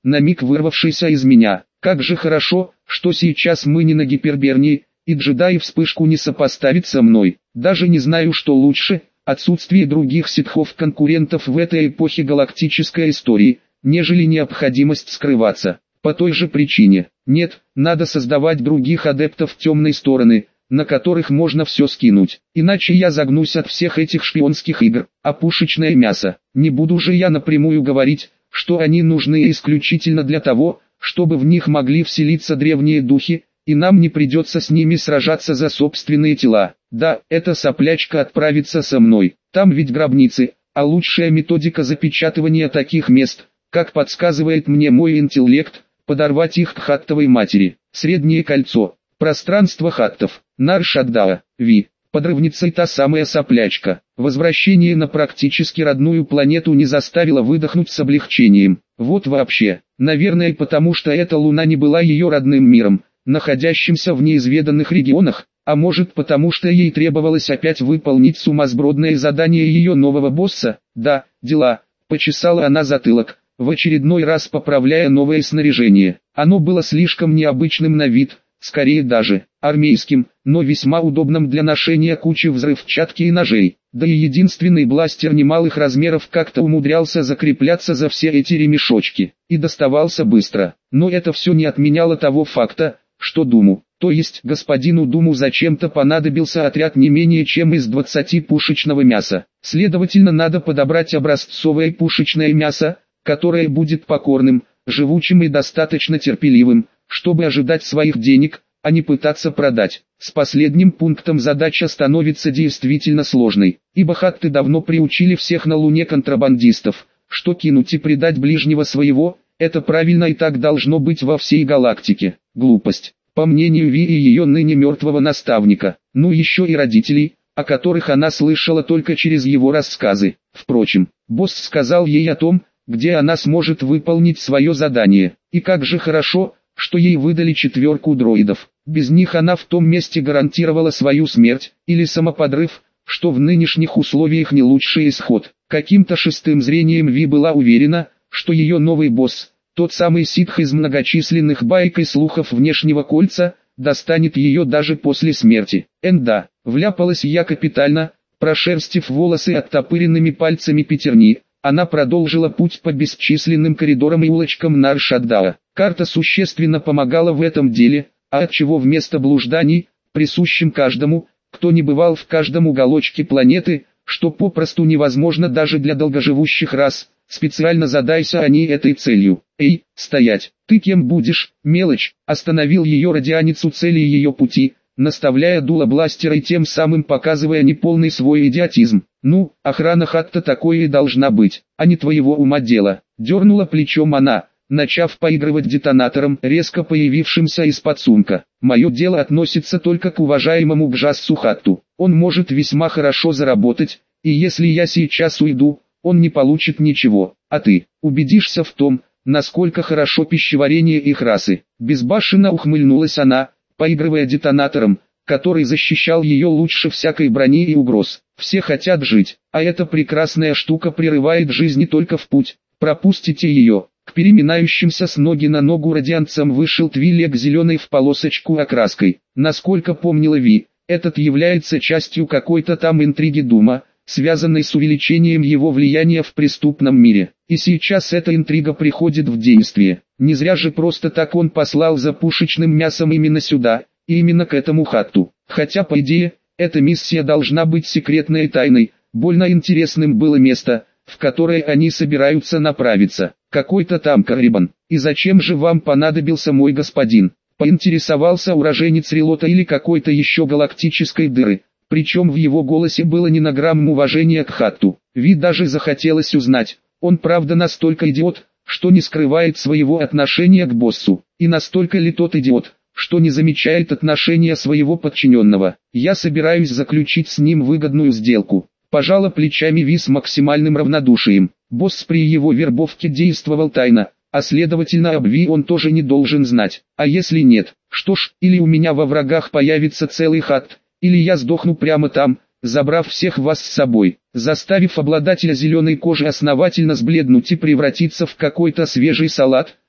Speaker 1: на миг вырвавшийся из меня. Как же хорошо, что сейчас мы не на Гипербернии, и джедаи вспышку не сопоставит со мной. Даже не знаю, что лучше, отсутствие других ситхов-конкурентов в этой эпохе галактической истории, нежели необходимость скрываться. По той же причине, нет, надо создавать других адептов темной стороны, на которых можно все скинуть. Иначе я загнусь от всех этих шпионских игр, а пушечное мясо. Не буду же я напрямую говорить, что они нужны исключительно для того, чтобы в них могли вселиться древние духи, и нам не придется с ними сражаться за собственные тела. Да, эта соплячка отправится со мной, там ведь гробницы, а лучшая методика запечатывания таких мест, как подсказывает мне мой интеллект, подорвать их к хаттовой матери. Среднее кольцо, пространство хаттов, Нар-Шадdaa, Ви, подрывница и та самая соплячка. Возвращение на практически родную планету не заставило выдохнуть с облегчением. Вот вообще, наверное потому что эта Луна не была ее родным миром, находящимся в неизведанных регионах, а может потому что ей требовалось опять выполнить сумасбродное задание ее нового босса. Да, дела, почесала она затылок, в очередной раз поправляя новое снаряжение. Оно было слишком необычным на вид, скорее даже армейским, но весьма удобным для ношения кучи взрывчатки и ножей. Да и единственный бластер немалых размеров как-то умудрялся закрепляться за все эти ремешочки, и доставался быстро. Но это все не отменяло того факта, что Думу, то есть господину Думу зачем-то понадобился отряд не менее чем из 20 пушечного мяса. Следовательно, надо подобрать образцовое пушечное мясо, которое будет покорным, живучим и достаточно терпеливым, чтобы ожидать своих денег, а не пытаться продать. С последним пунктом задача становится действительно сложной, ибо хатты давно приучили всех на Луне контрабандистов, что кинуть и предать ближнего своего, это правильно и так должно быть во всей галактике. Глупость, по мнению Ви и ее ныне мертвого наставника, ну еще и родителей, о которых она слышала только через его рассказы. Впрочем, босс сказал ей о том, где она сможет выполнить свое задание, и как же хорошо, что ей выдали 4 дроидов. Без них она в том месте гарантировала свою смерть, или самоподрыв, что в нынешних условиях не лучший исход. Каким-то шестым зрением Ви была уверена, что ее новый босс, тот самый ситх из многочисленных баек и слухов внешнего кольца, достанет ее даже после смерти. Да, вляпалась я капитально, прошерстив волосы оттопыренными пальцами пятерни. Она продолжила путь по бесчисленным коридорам и улочкам Нар-Шадdaa. Карта существенно помогала в этом деле, а отчего вместо блужданий, присущим каждому, кто не бывал в каждом уголочке планеты, что попросту невозможно даже для долгоживущих рас, специально задайся они этой целью. «Эй, стоять, ты кем будешь, мелочь?» Остановил ее радианец у цели ее пути, наставляя дуло бластера и тем самым показывая неполный свой идиотизм. «Ну, охрана хатта такое и должна быть, а не твоего ума дело». Дернула плечом она, начав поигрывать детонатором, резко появившимся из-под сумка. «Мое дело относится только к уважаемому Гжассу Хатту. Он может весьма хорошо заработать, и если я сейчас уйду, он не получит ничего, а ты убедишься в том, насколько хорошо пищеварение их расы». Безбашенно ухмыльнулась она, поигрывая детонатором, который защищал ее лучше всякой брони и угроз. «Все хотят жить, а эта прекрасная штука прерывает жизни только в путь. Пропустите ее». К переминающимся с ноги на ногу радианцам вышел Твилек зеленый в полосочку окраской. Насколько помнила Ви, этот является частью какой-то там интриги Дума, связанной с увеличением его влияния в преступном мире. И сейчас эта интрига приходит в действие. Не зря же просто так он послал за пушечным мясом именно сюда, и именно к этому хатту. Хотя по идее, эта миссия должна быть секретной и тайной. Больно интересным было место, в которое они собираются направиться. Какой-то там Карибан. «И зачем же вам понадобился мой господин?» Поинтересовался уроженец Релота или какой-то еще галактической дыры. Причем в его голосе было ни на грамм уважения к хатту. Ви даже захотелось узнать, он правда настолько идиот, что не скрывает своего отношения к боссу, и настолько ли тот идиот, что не замечает отношения своего подчиненного. «Я собираюсь заключить с ним выгодную сделку». Пожала плечами Ви с максимальным равнодушием. Босс при его вербовке действовал тайно, а следовательно об Ви он тоже не должен знать. А если нет, что ж, или у меня во врагах появится целый хатт, или я сдохну прямо там, забрав всех вас с собой, заставив обладателя зеленой кожи основательно сбледнуть и превратиться в какой-то свежий салат,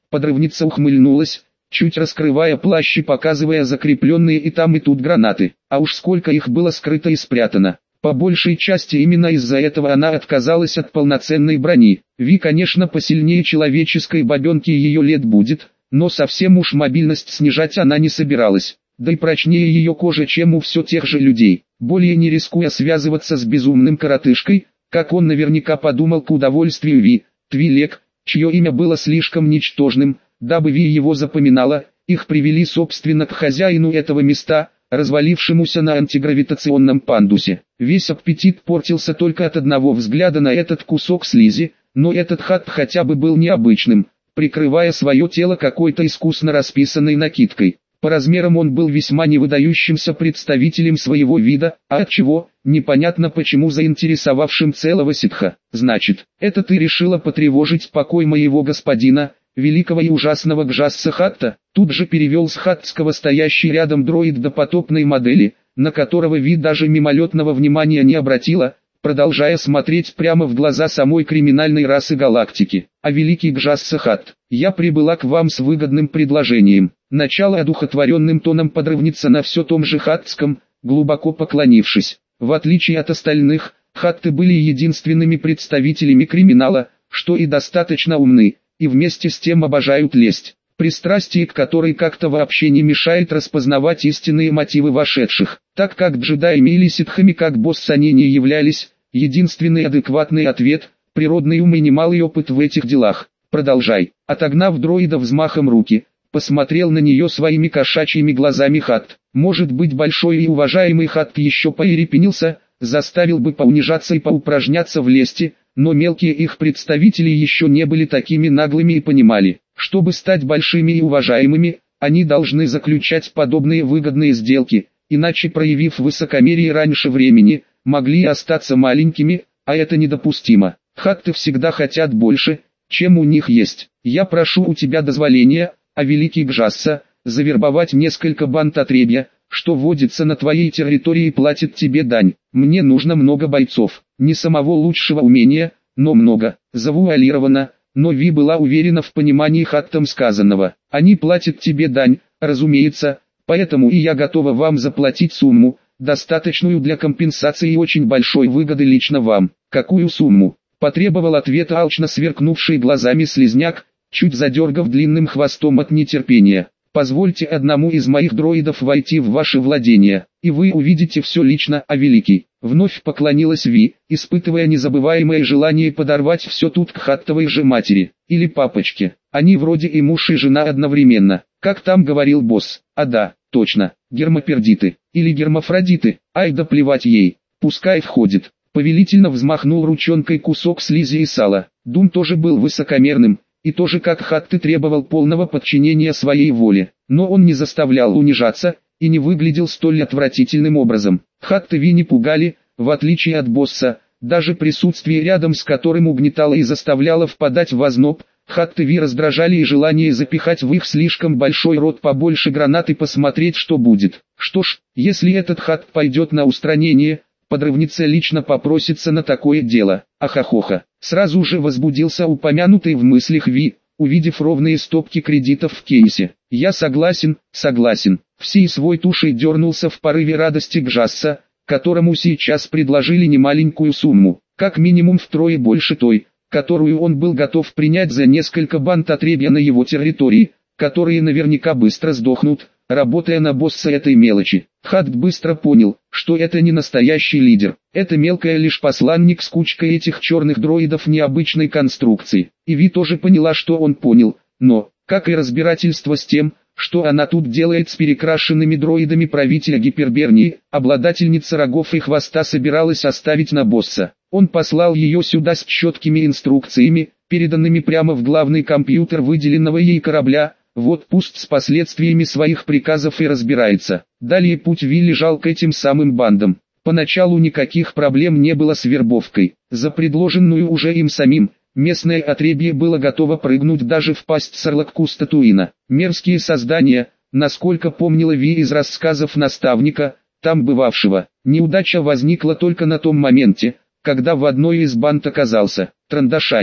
Speaker 1: Подрывница ухмыльнулась, чуть раскрывая плащ и показывая закрепленные и там и тут гранаты. А уж сколько их было скрыто и спрятано. По большей части именно из-за этого она отказалась от полноценной брони. Ви, конечно, посильнее человеческой бабенки ее лет будет, но совсем уж мобильность снижать она не собиралась. Да и прочнее ее кожа, чем у все тех же людей. Более не рискуя связываться с безумным коротышкой, как он наверняка подумал к удовольствию Ви, Твилек, чье имя было слишком ничтожным, дабы Ви его запоминала, их привели собственно к хозяину этого места, развалившемуся на антигравитационном пандусе. Весь аппетит портился только от одного взгляда на этот кусок слизи, но этот хат хотя бы был необычным, прикрывая свое тело какой-то искусно расписанной накидкой. По размерам он был весьма невыдающимся представителем своего вида, а отчего, непонятно почему заинтересовавшим целого ситха. «Значит, это ты решила потревожить покой моего господина, великого и ужасного Гжасса Хатта?» Тут же перевел с хаттского стоящий рядом дроид допотопной модели, на которого Ви даже мимолетного внимания не обратила, продолжая смотреть прямо в глаза самой криминальной расы галактики. «А великий Гжасса Хатт, я прибыла к вам с выгодным предложением». Начало одухотворенным тоном подрывница на все том же хаттском, глубоко поклонившись. В отличие от остальных, хатты были единственными представителями криминала, что и достаточно умны, и вместе с тем обожают лесть, пристрастие к которой как-то вообще не мешает распознавать истинные мотивы вошедших. Так как джедаями или ситхами как босс они не являлись, единственный адекватный ответ – природный ум и немалый опыт в этих делах. «Продолжай». Отогнав дроида взмахом руки, посмотрел на нее своими кошачьими глазами Хатт. Может быть, большой и уважаемый Хатт еще поерепенился, заставил бы поунижаться и поупражняться в лести, но мелкие их представители еще не были такими наглыми и понимали, чтобы стать большими и уважаемыми, они должны заключать подобные выгодные сделки, иначе, проявив высокомерие раньше времени, могли и остаться маленькими, а это недопустимо. Хатты всегда хотят больше, чем у них есть. Я прошу у тебя дозволения, а великий Гжасса, завербовать несколько банд отребья, что водится на твоей территории и платит тебе дань. Мне нужно много бойцов, не самого лучшего умения, но много. Завуалировано, но Ви была уверена в понимании Хаттом сказанного. Они платят тебе дань, разумеется, поэтому и я готова вам заплатить сумму, достаточную для компенсации и очень большой выгоды лично вам. Какую сумму? Потребовал ответа алчно сверкнувший глазами слизняк, чуть задергав длинным хвостом от нетерпения. «Позвольте одному из моих дроидов войти в ваше владение, и вы увидите все лично, а великий». Вновь поклонилась Ви, испытывая незабываемое желание подорвать все тут к хаттовой же матери, или папочке. Они вроде и муж и жена одновременно, как там говорил босс. А да, точно, гермапердиты, или гермафродиты, ай да плевать ей, пускай входит. Повелительно взмахнул ручонкой кусок слизи и сала. Дум тоже был высокомерным, и тоже как Хатты требовал полного подчинения своей воле, но он не заставлял унижаться, и не выглядел столь отвратительным образом. Хатты Ви не пугали, в отличие от босса, даже присутствие рядом с которым угнетало и заставляло впадать в озноб. Хатты Ви раздражали и желание запихать в их слишком большой рот побольше гранат и посмотреть, что будет. Что ж, если этот Хатт пойдет на устранение, подрывница лично попросится на такое дело. Ахахоха. Сразу же возбудился упомянутый в мыслях Ви, увидев ровные стопки кредитов в кейсе. «Я согласен, согласен». Всей свой тушей дернулся в порыве радости Гжасса, которому сейчас предложили немаленькую сумму, как минимум втрое больше той, которую он был готов принять за несколько банд отребья на его территории, которые наверняка быстро сдохнут, работая на босса этой мелочи. Хатт быстро понял, что это не настоящий лидер, это мелкая лишь посланник с кучкой этих черных дроидов необычной конструкции. И Ви тоже поняла, что он понял, но, как и разбирательство с тем, что она тут делает с перекрашенными дроидами правителя Гипербернии, обладательница рогов и хвоста собиралась оставить на босса. Он послал ее сюда с четкими инструкциями, переданными прямо в главный компьютер выделенного ей корабля. Вот пусть с последствиями своих приказов и разбирается. Далее путь Ви лежал к этим самым бандам. Поначалу никаких проблем не было с вербовкой. За предложенную уже им самим, местное отребье было готово прыгнуть даже в пасть Сарлакку Татуина. Мерзкие создания, насколько помнила Ви из рассказов наставника, там бывавшего. Неудача возникла только на том моменте, когда в одной из банд оказался Трандашанин.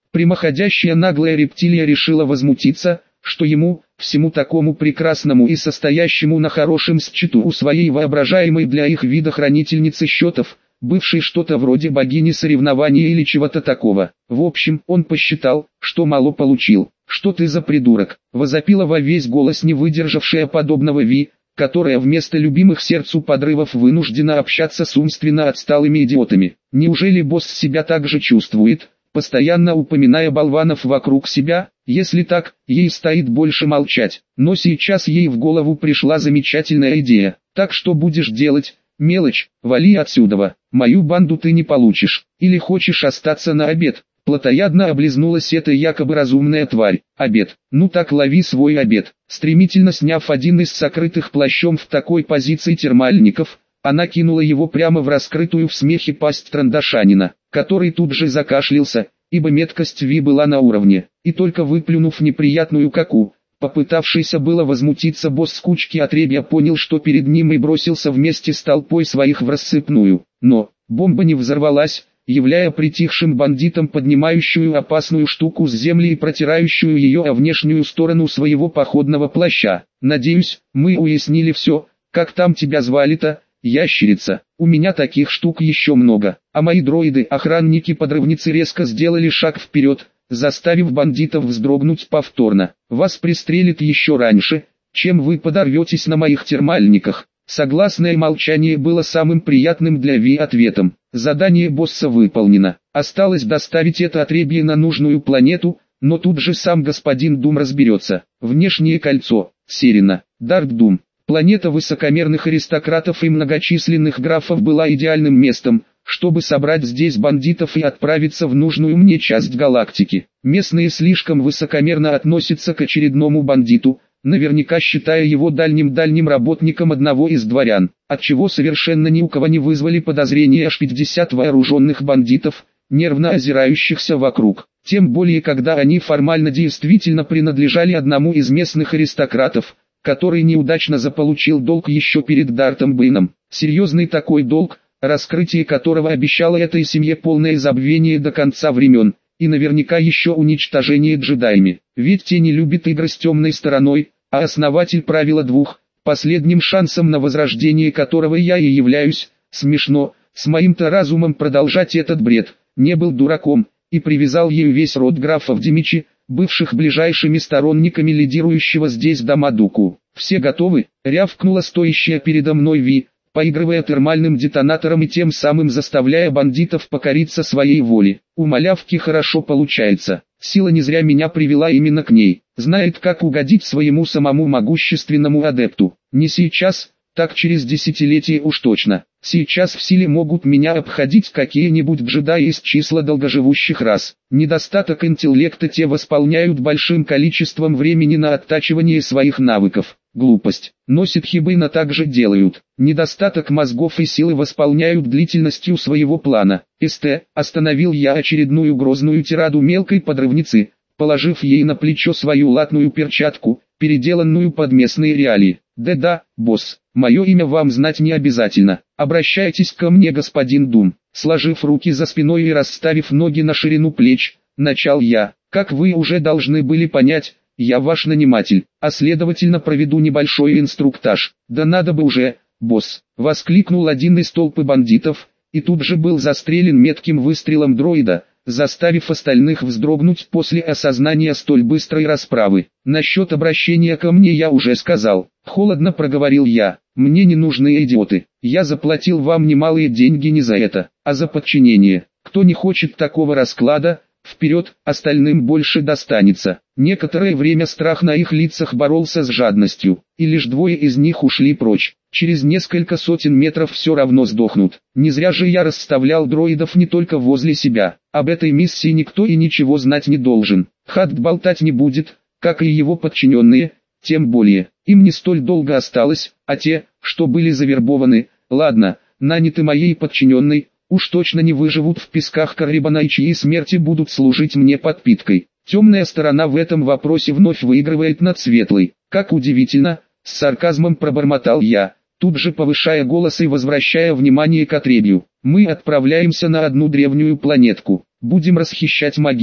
Speaker 1: Прямоходящая наглая рептилия решила возмутиться, что ему, всему такому прекрасному и состоящему на хорошем счету у своей воображаемой для их вида хранительницы счетов, бывшей что-то вроде богини соревнований или чего-то такого. В общем, он посчитал, что мало получил. «Что ты за придурок?» — возопила во весь голос не выдержавшая подобного Ви, которая вместо любимых сердцу подрывов вынуждена общаться с умственно отсталыми идиотами. Неужели босс себя так же чувствует, постоянно упоминая болванов вокруг себя? Если так, ей стоит больше молчать. Но сейчас ей в голову пришла замечательная идея. «Так что будешь делать? Мелочь, вали отсюда. Мою банду ты не получишь. Или хочешь остаться на обед?» Плотоядно облизнулась эта якобы разумная тварь. «Обед. Ну так лови свой обед». Стремительно сняв один из сокрытых плащом в такой позиции термальников, она кинула его прямо в раскрытую в смехе пасть Трандашанина, который тут же закашлялся, ибо меткость Ви была на уровне, и только выплюнув неприятную каку, попытавшийся было возмутиться босс с кучки отребья понял, что перед ним, и бросился вместе с толпой своих в рассыпную. Но бомба не взорвалась, являя притихшим бандитам поднимающую опасную штуку с земли и протирающую ее о внешнюю сторону своего походного плаща. «Надеюсь, мы уяснили все. Как там тебя звали-то, ящерица? У меня таких штук еще много». А мои дроиды-охранники-подрывницы резко сделали шаг вперед, заставив бандитов вздрогнуть повторно. «Вас пристрелят еще раньше, чем вы подорветесь на моих термальниках». Согласное молчание было самым приятным для Ви ответом. Задание босса выполнено. Осталось доставить это отребье на нужную планету, но тут же сам господин Дум разберется. Внешнее кольцо. Серина. Дарк Дум. Планета высокомерных аристократов и многочисленных графов была идеальным местом, чтобы собрать здесь бандитов и отправиться в нужную мне часть галактики. Местные слишком высокомерно относятся к очередному бандиту, наверняка считая его дальним работником одного из дворян, отчего совершенно ни у кого не вызвали подозрения аж 50 вооруженных бандитов, нервно озирающихся вокруг. Тем более, когда они формально действительно принадлежали одному из местных аристократов, который неудачно заполучил долг еще перед Дартом Бэйном. Серьезный такой долг, раскрытие которого обещало этой семье полное забвение до конца времен, и наверняка еще уничтожение джедаями. Ведь те не любят игры с темной стороной, а основатель правила двух, последним шансом на возрождение которого я и являюсь. Смешно, с моим-то разумом продолжать этот бред. Не был дураком, и привязал ею весь род графов Демичи, бывших ближайшими сторонниками лидирующего здесь Дамадуку. «Все готовы?» — рявкнула стоящая передо мной Ви, поигрывая термальным детонатором и тем самым заставляя бандитов покориться своей воле. У малявки хорошо получается. Сила не зря меня привела именно к ней. Знает, как угодить своему самому могущественному адепту. Не сейчас, так через десятилетие уж точно. Сейчас в силе могут меня обходить какие-нибудь джедаи из числа долгоживущих рас. Недостаток интеллекта те восполняют большим количеством времени на оттачивание своих навыков. Глупость. Но ситхи-бэйна также делают. Недостаток мозгов и силы восполняют длительностью своего плана. Остановил я очередную грозную тираду мелкой подрывницы, положив ей на плечо свою латную перчатку, переделанную под местные реалии. «Да, босс, мое имя вам знать не обязательно. Обращайтесь ко мне, господин Дум». Сложив руки за спиной и расставив ноги на ширину плеч, начал я. «Как вы уже должны были понять, я ваш наниматель, а следовательно проведу небольшой инструктаж». «Да надо бы уже, босс», — воскликнул один из толпы бандитов, и тут же был застрелен метким выстрелом дроида, заставив остальных вздрогнуть после осознания столь быстрой расправы. «Насчет обращения ко мне я уже сказал», — холодно проговорил я. «Мне не нужны идиоты. Я заплатил вам немалые деньги не за это, а за подчинение. Кто не хочет такого расклада, вперед, остальным больше достанется». Некоторое время страх на их лицах боролся с жадностью, и лишь двое из них ушли прочь. Через несколько сотен метров все равно сдохнут. Не зря же я расставлял дроидов не только возле себя. Об этой миссии никто и ничего знать не должен. Хатт болтать не будет, как и его подчиненные, тем более. Им не столь долго осталось, а те, что были завербованы, ладно, наняты моей подчиненной, уж точно не выживут в песках Каррибана и чьи смерти будут служить мне подпиткой. Темная сторона в этом вопросе вновь выигрывает над светлой. Как удивительно, с сарказмом пробормотал я, тут же повышая голос и возвращая внимание к отребью. Мы отправляемся на одну древнюю планетку. Будем расхищать могилы.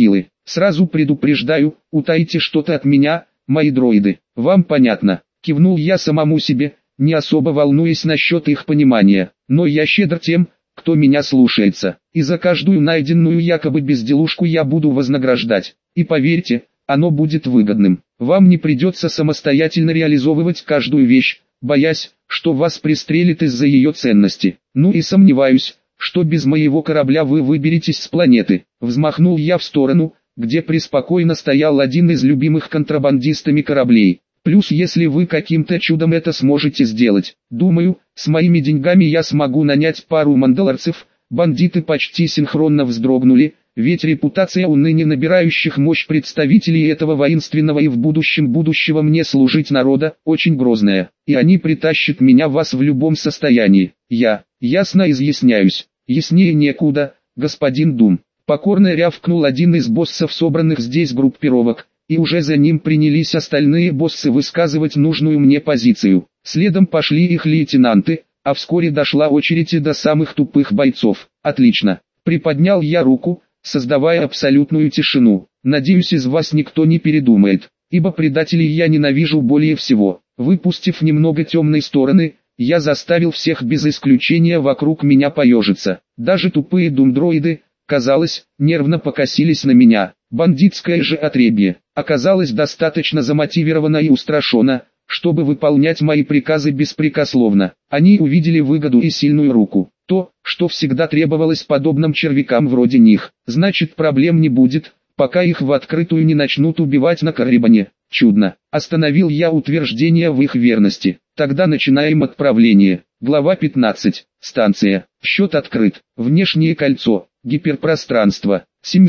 Speaker 1: Сразу предупреждаю, утаите что-то от меня, мои дроиды. Вам понятно? Кивнул я самому себе, не особо волнуясь насчет их понимания. Но я щедр тем, кто меня слушается. И за каждую найденную якобы безделушку я буду вознаграждать. И поверьте, оно будет выгодным. Вам не придется самостоятельно реализовывать каждую вещь, боясь, что вас пристрелят из-за ее ценности. Ну и сомневаюсь, что без моего корабля вы выберетесь с планеты. Взмахнул я в сторону, где преспокойно стоял один из любимых контрабандистами кораблей. Плюс если вы каким-то чудом это сможете сделать, думаю, с моими деньгами я смогу нанять пару мандалорцев. Бандиты почти синхронно вздрогнули, ведь репутация у ныне набирающих мощь представителей этого воинственного и в будущем будущего мне служить народа, очень грозная, и они притащат меня вас в любом состоянии. Я, ясно изъясняюсь, яснее некуда, господин Дум. Покорно рявкнул один из боссов собранных здесь группировок, и уже за ним принялись остальные боссы высказывать нужную мне позицию. Следом пошли их лейтенанты, а вскоре дошла очередь и до самых тупых бойцов. Отлично. Приподнял я руку, создавая абсолютную тишину. Надеюсь, из вас никто не передумает, ибо предателей я ненавижу более всего. Выпустив немного темной стороны, я заставил всех без исключения вокруг меня поежиться. Даже тупые думдроиды, казалось, нервно покосились на меня. Бандитское же отребье оказалось достаточно замотивировано и устрашено, чтобы выполнять мои приказы беспрекословно. Они увидели выгоду и сильную руку. То, что всегда требовалось подобным червякам вроде них. Значит, проблем не будет, пока их в открытую не начнут убивать на Карибане. Чудно. Остановил я утверждение в их верности. Тогда начинаем отправление. Глава 15. Станция. Счет открыт. Внешнее кольцо. Гиперпространство.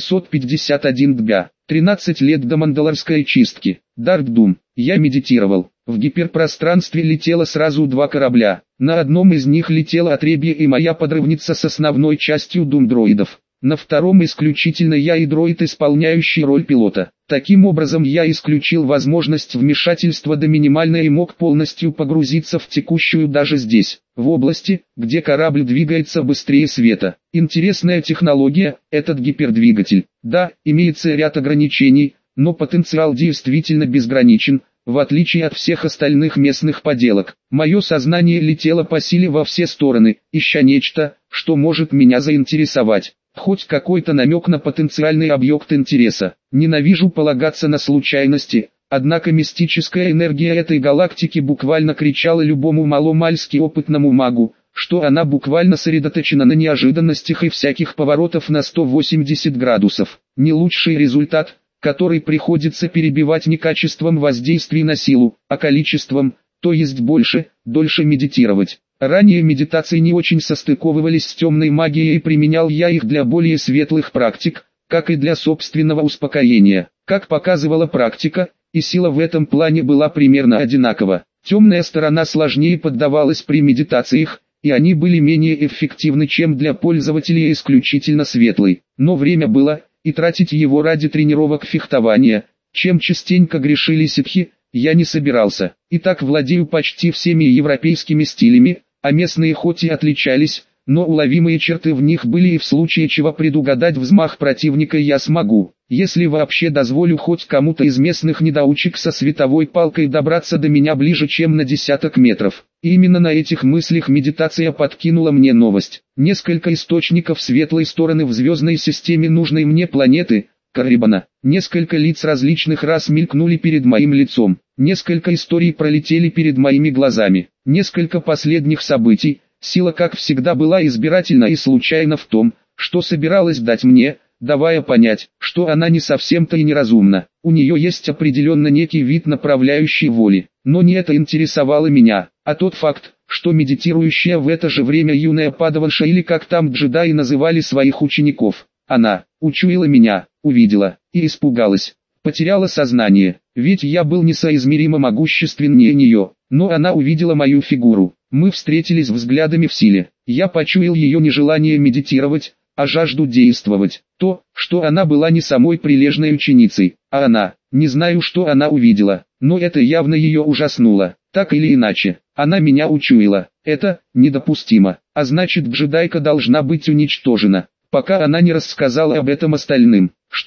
Speaker 1: 751 дбя. 13 лет до мандалорской чистки. Дарк Дум. Я медитировал. В гиперпространстве летело сразу два корабля. На одном из них летела отребье и моя подрывница с основной частью думдроидов. На втором исключительно я и дроид, исполняющий роль пилота. Таким образом я исключил возможность вмешательства до минимальной и мог полностью погрузиться в текущую даже здесь, в области, где корабль двигается быстрее света. Интересная технология, этот гипердвигатель. Да, имеется ряд ограничений, но потенциал действительно безграничен, в отличие от всех остальных местных поделок. Мое сознание летело по силе во все стороны, ища нечто, что может меня заинтересовать. Хоть какой-то намек на потенциальный объект интереса. Ненавижу полагаться на случайности, однако мистическая энергия этой галактики буквально кричала любому маломальски опытному магу, что она буквально сосредоточена на неожиданностях и всяких поворотов на 180 градусов. Не лучший результат, который приходится перебивать не качеством воздействий на силу, а количеством, то есть больше, дольше медитировать. Ранее медитации не очень состыковывались с темной магией и применял я их для более светлых практик, как и для собственного успокоения. Как показывала практика, и сила в этом плане была примерно одинакова. Темная сторона сложнее поддавалась при медитациях, и они были менее эффективны, чем для пользователей исключительно светлой. Но время было, и тратить его ради тренировок фехтования, чем частенько грешили ситхи, я не собирался. И так владею почти всеми европейскими стилями, а местные хоть и отличались, но уловимые черты в них были, и в случае чего предугадать взмах противника я смогу. Если вообще дозволю хоть кому-то из местных недоучек со световой палкой добраться до меня ближе, чем на десяток метров. И именно на этих мыслях медитация подкинула мне новость. Несколько источников светлой стороны в звездной системе нужной мне планеты, Карибана. Несколько лиц различных рас мелькнули перед моим лицом. Несколько историй пролетели перед моими глазами. Несколько последних событий. Сила, как всегда, была избирательна и случайна в том, что собиралась дать мне, давая понять, что она не совсем-то и неразумна. У нее есть определенно некий вид направляющей воли. Но не это интересовало меня, а тот факт, что медитирующая в это же время юная падаванша, или как там джедаи называли своих учеников, она учуяла меня, увидела и испугалась. Потеряла сознание, ведь я был несоизмеримо могущественнее нее, но она увидела мою фигуру. Мы встретились взглядами в силе. Я почуял ее нежелание медитировать, а жажду действовать. То, что она была не самой прилежной ученицей, а она, не знаю, что она увидела, но это явно ее ужаснуло. Так или иначе, она меня учуяла. Это недопустимо, а значит, джедайка должна быть уничтожена, пока она не рассказала об этом остальным. Что ж,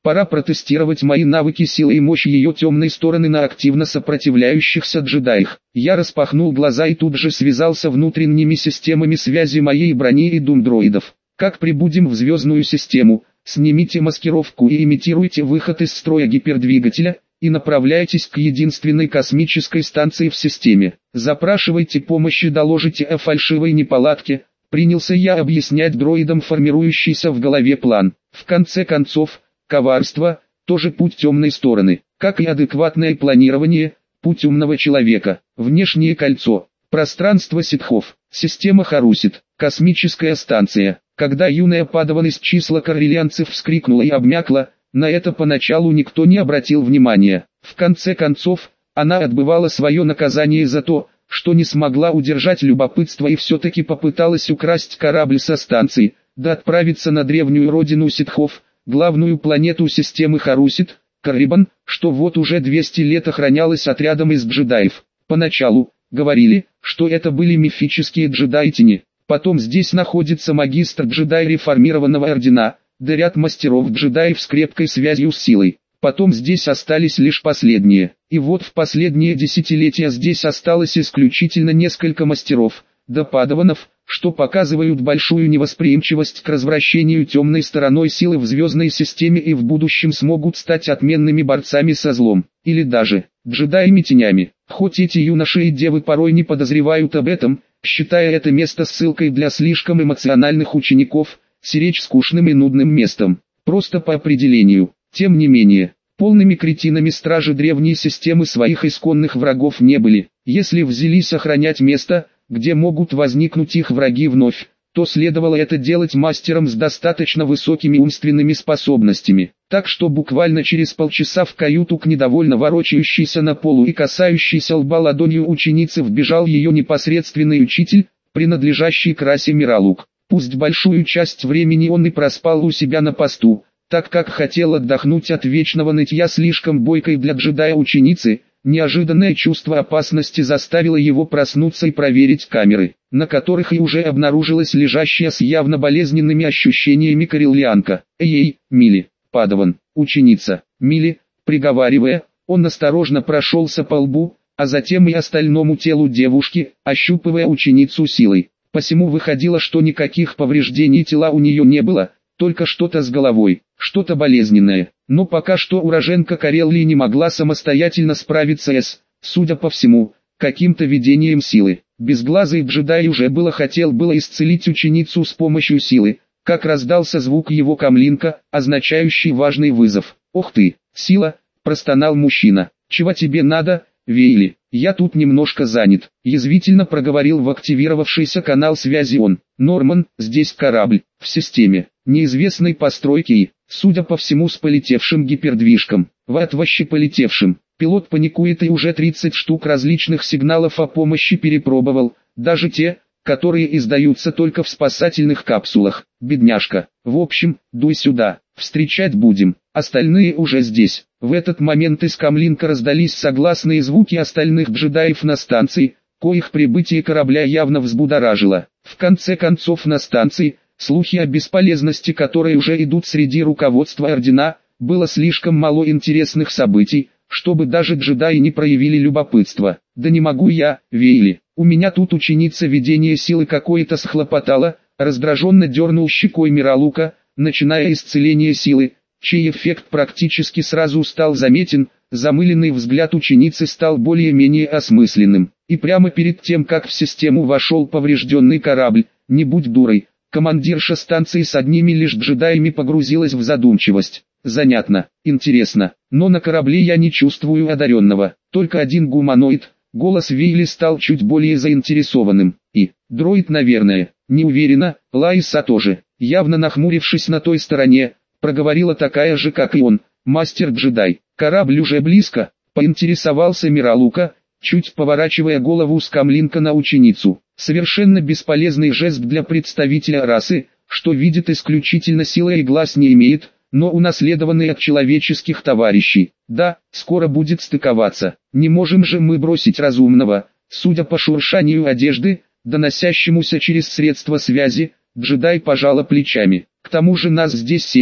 Speaker 1: Пора протестировать мои навыки силы и мощь ее темной стороны на активно сопротивляющихся джедаях. Я распахнул глаза и тут же связался внутренними системами связи моей брони и думдроидов. Как прибудем в звездную систему, снимите маскировку и имитируйте выход из строя гипердвигателя, и направляйтесь к единственной космической станции в системе. Запрашивайте помощи, доложите о фальшивой неполадке. Принялся я объяснять дроидам формирующийся в голове план. В конце концов, коварство – тоже путь темной стороны, как и адекватное планирование – путь умного человека. Внешнее кольцо, пространство ситхов, система Харусит, космическая станция. Когда юная падаван из числа коррелианцев вскрикнула и обмякла, на это поначалу никто не обратил внимания. В конце концов, она отбывала свое наказание за то, что не смогла удержать любопытство и все-таки попыталась украсть корабль со станции, да отправиться на древнюю родину ситхов, главную планету системы Харусит, Каррибан, что вот уже 200 лет охранялась отрядом из джедаев. Поначалу, говорили, что это были мифические джедаи-тени, потом здесь находится магистр джедай реформированного ордена, да ряд мастеров-джедаев с крепкой связью с силой. Потом здесь остались лишь последние. И вот в последние десятилетия здесь осталось исключительно несколько мастеров, да падаванов, что показывают большую невосприимчивость к развращению темной стороной силы в звездной системе и в будущем смогут стать отменными борцами со злом, или даже джедаями-тенями. Хоть эти юноши и девы порой не подозревают об этом, считая это место ссылкой для слишком эмоциональных учеников, сиречь скучным и нудным местом, просто по определению. Тем не менее, полными кретинами стражи древней системы своих исконных врагов не были. Если взялись охранять место, где могут возникнуть их враги вновь, то следовало это делать мастером с достаточно высокими умственными способностями. Так что буквально через полчаса в каюту к недовольно ворочающейся на полу и касающейся лба ладонью ученицы вбежал ее непосредственный учитель, принадлежащий к расе Миралук. Пусть большую часть времени он и проспал у себя на посту, так как хотел отдохнуть от вечного нытья слишком бойкой для джедая ученицы, неожиданное чувство опасности заставило его проснуться и проверить камеры, на которых и уже обнаружилась лежащая с явно болезненными ощущениями коррелианка. «Эй, Мили, падаван, ученица, Мили», приговаривая, он осторожно прошелся по лбу, а затем и остальному телу девушки, ощупывая ученицу силой. Посему выходило, что никаких повреждений тела у нее не было, только что-то с головой, что-то болезненное. Но пока что уроженка Карелли не могла самостоятельно справиться с, судя по всему, каким-то видением силы. Безглазый джедай уже хотел исцелить ученицу с помощью силы, как раздался звук его камлинка, означающий важный вызов. «Ох ты, сила!» – простонал мужчина. «Чего тебе надо, Вейли? Я тут немножко занят», – язвительно проговорил в активировавшийся канал связи он. «Норман, здесь корабль, в системе неизвестной постройки и, судя по всему, с полетевшим гипердвижком. Вообще полетевшим. Пилот паникует и уже 30 штук различных сигналов о помощи перепробовал, даже те, которые издаются только в спасательных капсулах. Бедняжка. В общем, дуй сюда, встречать будем, остальные уже здесь». В этот момент из камлинка раздались согласные звуки остальных джедаев на станции, коих прибытие корабля явно взбудоражило. В конце концов на станции, слухи о бесполезности которой уже идут среди руководства ордена, было слишком мало интересных событий, чтобы даже джедаи не проявили любопытства. «Да не могу я, Вейли, у меня тут ученица видения силы какое-то схлопотала», раздраженно дернул щекой Миралука, начиная исцеление силы, чей эффект практически сразу стал заметен. Замыленный взгляд ученицы стал более-менее осмысленным. И прямо перед тем, как в систему вошел поврежденный корабль, не будь дурой, командирша станции с одними лишь джедаями погрузилась в задумчивость. «Занятно, интересно, но на корабле я не чувствую одаренного, только один гуманоид». Голос Вейли стал чуть более заинтересованным. «И, дроид, наверное, не уверена». Лайса тоже, явно нахмурившись на той стороне, проговорила такая же, как и он, мастер-джедай. «Корабль уже близко», поинтересовался Миралука, чуть поворачивая голову с камлинка на ученицу. Совершенно бесполезный жест для представителя расы, что видит исключительно силы и глаз не имеет, но унаследованный от человеческих товарищей. «Да, скоро будет стыковаться. Не можем же мы бросить разумного». Судя по шуршанию одежды, доносящемуся через средства связи, джедай пожала плечами. «К тому же нас здесь 7,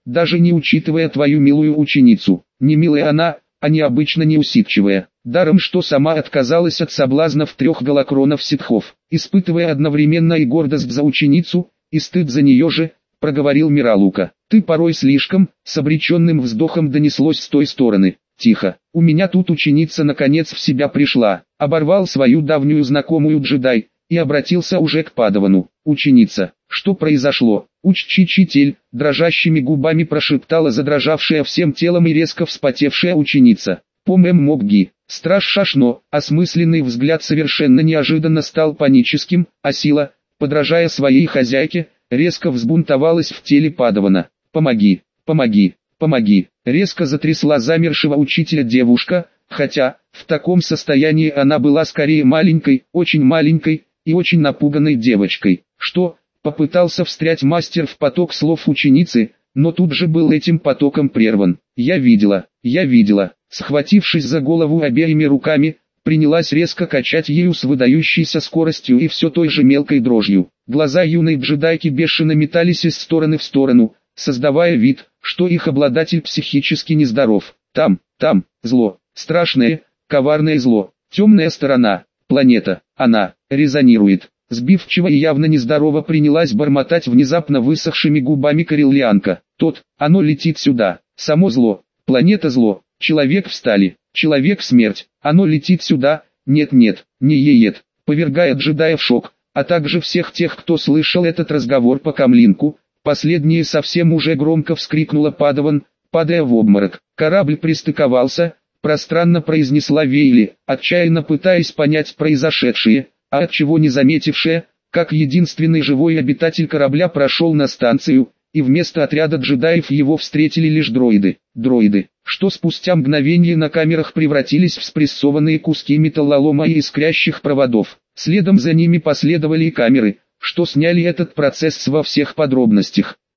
Speaker 1: даже не учитывая твою милую ученицу. Не милая она, а необычно неусидчивая. Даром что сама отказалась от соблазнов 3 голокронов ситхов, испытывая одновременно и гордость за ученицу, и стыд за нее же, проговорил Миралука. Ты порой слишком, с обреченным вздохом донеслось с той стороны. Тихо, у меня тут ученица наконец в себя пришла, оборвал свою давнюю знакомую джедай, и обратился уже к Падавану. Ученица, что произошло? Учитель, дрожащими губами прошептала задрожавшая всем телом и резко вспотевшая ученица. Мокги, страж Шашно, осмысленный взгляд совершенно неожиданно стал паническим, а сила, подражая своей хозяйке, резко взбунтовалась в теле Падавана. Помоги, помоги, помоги, резко затрясла замершего учителя девушка, хотя, в таком состоянии она была скорее маленькой, очень маленькой, и очень напуганной девочкой. Что? Попытался встрять мастер в поток слов ученицы, но тут же был этим потоком прерван. Я видела, схватившись за голову обеими руками, принялась резко качать ею с выдающейся скоростью и все той же мелкой дрожью. Глаза юной джедайки бешено метались из стороны в сторону, создавая вид, что их обладатель психически нездоров. Там, зло, страшное, коварное зло, темная сторона, планета, она, резонирует. Сбивчиво и явно нездорово принялась бормотать внезапно высохшими губами кореллианка. Оно летит сюда, само зло, планета зло, человек встали, человек смерть, оно летит сюда, нет, не еет, повергая джедая в шок, а также всех тех, кто слышал этот разговор по камлинку. Последнее совсем уже громко вскрикнула Падаван, падая в обморок. Корабль пристыковался, пространно произнесла Вейли, отчаянно пытаясь понять произошедшее, а отчего не заметившая, как единственный живой обитатель корабля прошел на станцию, и вместо отряда джедаев его встретили лишь дроиды, что спустя мгновение на камерах превратились в спрессованные куски металлолома и искрящих проводов. Следом за ними последовали и камеры, что сняли этот процесс во всех подробностях.